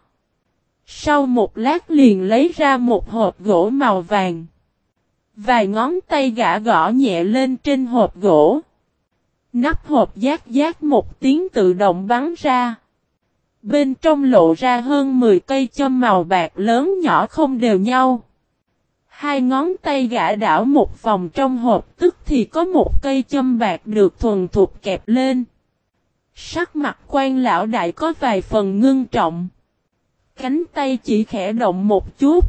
Sau một lát liền lấy ra một hộp gỗ màu vàng. Vài ngón tay gã gõ nhẹ lên trên hộp gỗ. Nắp hộp giác giác một tiếng tự động bắn ra. Bên trong lộ ra hơn 10 cây châm màu bạc lớn nhỏ không đều nhau. Hai ngón tay gã đảo một vòng trong hộp tức thì có một cây châm bạc được thuần thục kẹp lên. Sắc mặt quan lão đại có vài phần ngưng trọng. Cánh tay chỉ khẽ động một chút.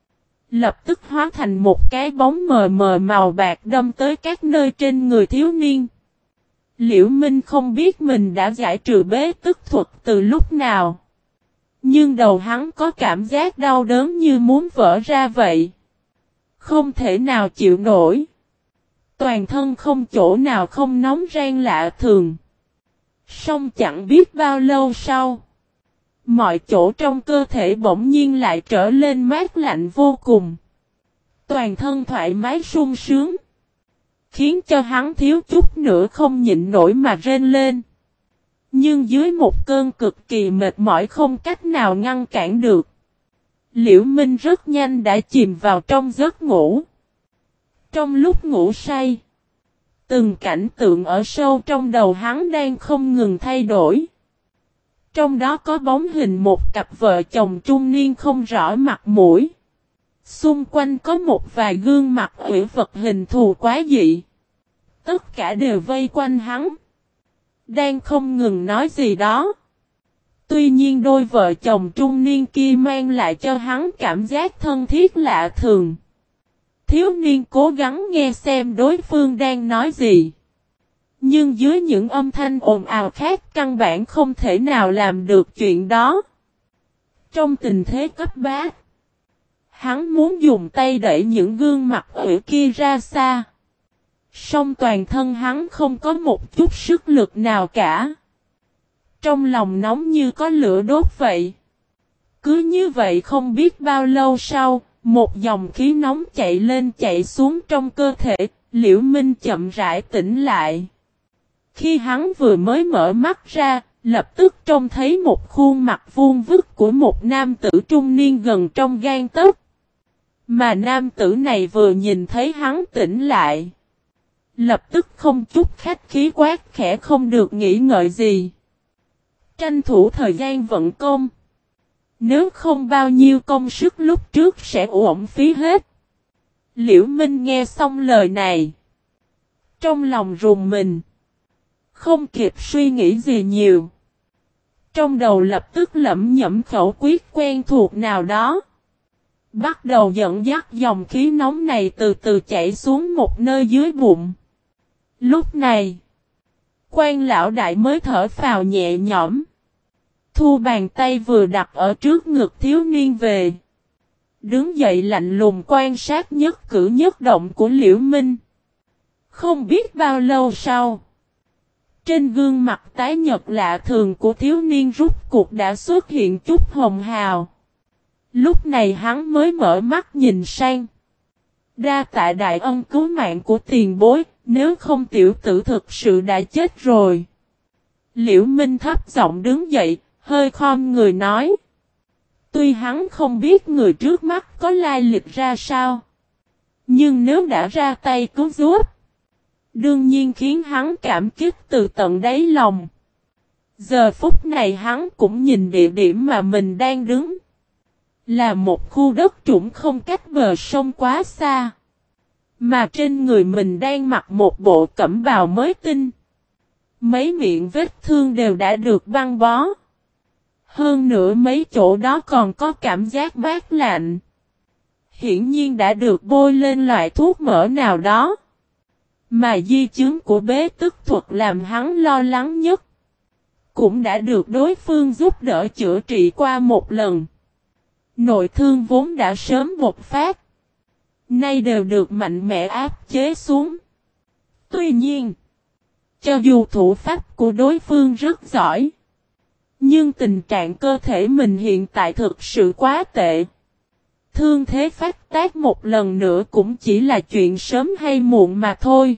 Lập tức hóa thành một cái bóng mờ mờ màu bạc đâm tới các nơi trên người thiếu niên. Liễu Minh không biết mình đã giải trừ bế tức thuật từ lúc nào. Nhưng đầu hắn có cảm giác đau đớn như muốn vỡ ra vậy. Không thể nào chịu nổi. Toàn thân không chỗ nào không nóng rang lạ thường. Song chẳng biết bao lâu sau. Mọi chỗ trong cơ thể bỗng nhiên lại trở lên mát lạnh vô cùng. Toàn thân thoải mái sung sướng. Khiến cho hắn thiếu chút nữa không nhịn nổi mà rên lên. Nhưng dưới một cơn cực kỳ mệt mỏi không cách nào ngăn cản được. Liễu Minh rất nhanh đã chìm vào trong giấc ngủ. Trong lúc ngủ say, từng cảnh tượng ở sâu trong đầu hắn đang không ngừng thay đổi. Trong đó có bóng hình một cặp vợ chồng trung niên không rõ mặt mũi. Xung quanh có một vài gương mặt ủy vật hình thù quá dị. Tất cả đều vây quanh hắn. Đang không ngừng nói gì đó. Tuy nhiên đôi vợ chồng trung niên kia mang lại cho hắn cảm giác thân thiết lạ thường. Thiếu niên cố gắng nghe xem đối phương đang nói gì. Nhưng dưới những âm thanh ồn ào khác căn bản không thể nào làm được chuyện đó. Trong tình thế cấp bách, hắn muốn dùng tay đẩy những gương mặt ủy kia ra xa. Song toàn thân hắn không có một chút sức lực nào cả. Trong lòng nóng như có lửa đốt vậy. Cứ như vậy không biết bao lâu sau, một dòng khí nóng chạy lên chạy xuống trong cơ thể, Liễu Minh chậm rãi tỉnh lại. Khi hắn vừa mới mở mắt ra, lập tức trông thấy một khuôn mặt vuông vức của một nam tử trung niên gần trong gang tấc. Mà nam tử này vừa nhìn thấy hắn tỉnh lại, lập tức không chút khách khí quát khẽ không được nghĩ ngợi gì. Tranh thủ thời gian vận công. Nếu không bao nhiêu công sức lúc trước sẽ uổng phí hết. Liễu Minh nghe xong lời này, trong lòng rùng mình. Không kịp suy nghĩ gì nhiều. Trong đầu lập tức lẩm nhẩm khẩu quyết quen thuộc nào đó. Bắt đầu dẫn dắt dòng khí nóng này từ từ chảy xuống một nơi dưới bụng. Lúc này, Quan lão đại mới thở phào nhẹ nhõm. Thu bàn tay vừa đặt ở trước ngực thiếu niên về. Đứng dậy lạnh lùng quan sát nhất cử nhất động của Liễu Minh. Không biết bao lâu sau. Trên gương mặt tái nhợt lạ thường của thiếu niên rút cuộc đã xuất hiện chút hồng hào. Lúc này hắn mới mở mắt nhìn sang. Đa tạ đại ân cứu mạng của tiền bối, nếu không tiểu tử thực sự đã chết rồi. Liễu Minh thấp giọng đứng dậy, hơi khom người nói. Tuy hắn không biết người trước mắt có lai lịch ra sao. Nhưng nếu đã ra tay cứu giúp, đương nhiên khiến hắn cảm kích từ tận đáy lòng. Giờ phút này hắn cũng nhìn địa điểm mà mình đang đứng. Là một khu đất trũng không cách bờ sông quá xa. Mà trên người mình đang mặc một bộ cẩm bào mới tinh. Mấy miệng vết thương đều đã được băng bó. Hơn nữa mấy chỗ đó còn có cảm giác mát lạnh. Hiển nhiên đã được bôi lên loại thuốc mỡ nào đó. Mà di chứng của bế tức thuật làm hắn lo lắng nhất. Cũng đã được đối phương giúp đỡ chữa trị qua một lần. Nội thương vốn đã sớm bộc phát. Nay đều được mạnh mẽ áp chế xuống. Tuy nhiên, cho dù thủ pháp của đối phương rất giỏi, nhưng tình trạng cơ thể mình hiện tại thực sự quá tệ. Thương thế phát tác một lần nữa cũng chỉ là chuyện sớm hay muộn mà thôi.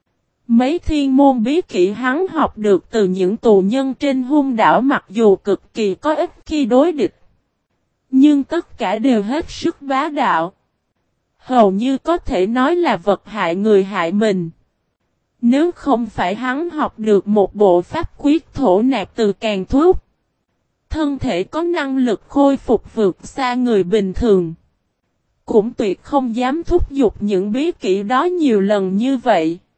Mấy thiên môn bí kỹ hắn học được từ những tù nhân trên hung đảo mặc dù cực kỳ có ích khi đối địch. Nhưng tất cả đều hết sức bá đạo. Hầu như có thể nói là vật hại người hại mình. Nếu không phải hắn học được một bộ pháp quyết thổ nạp từ càn thuốc, thân thể có năng lực khôi phục vượt xa người bình thường, cũng tuyệt không dám thúc giục những bí kỹ đó nhiều lần như vậy.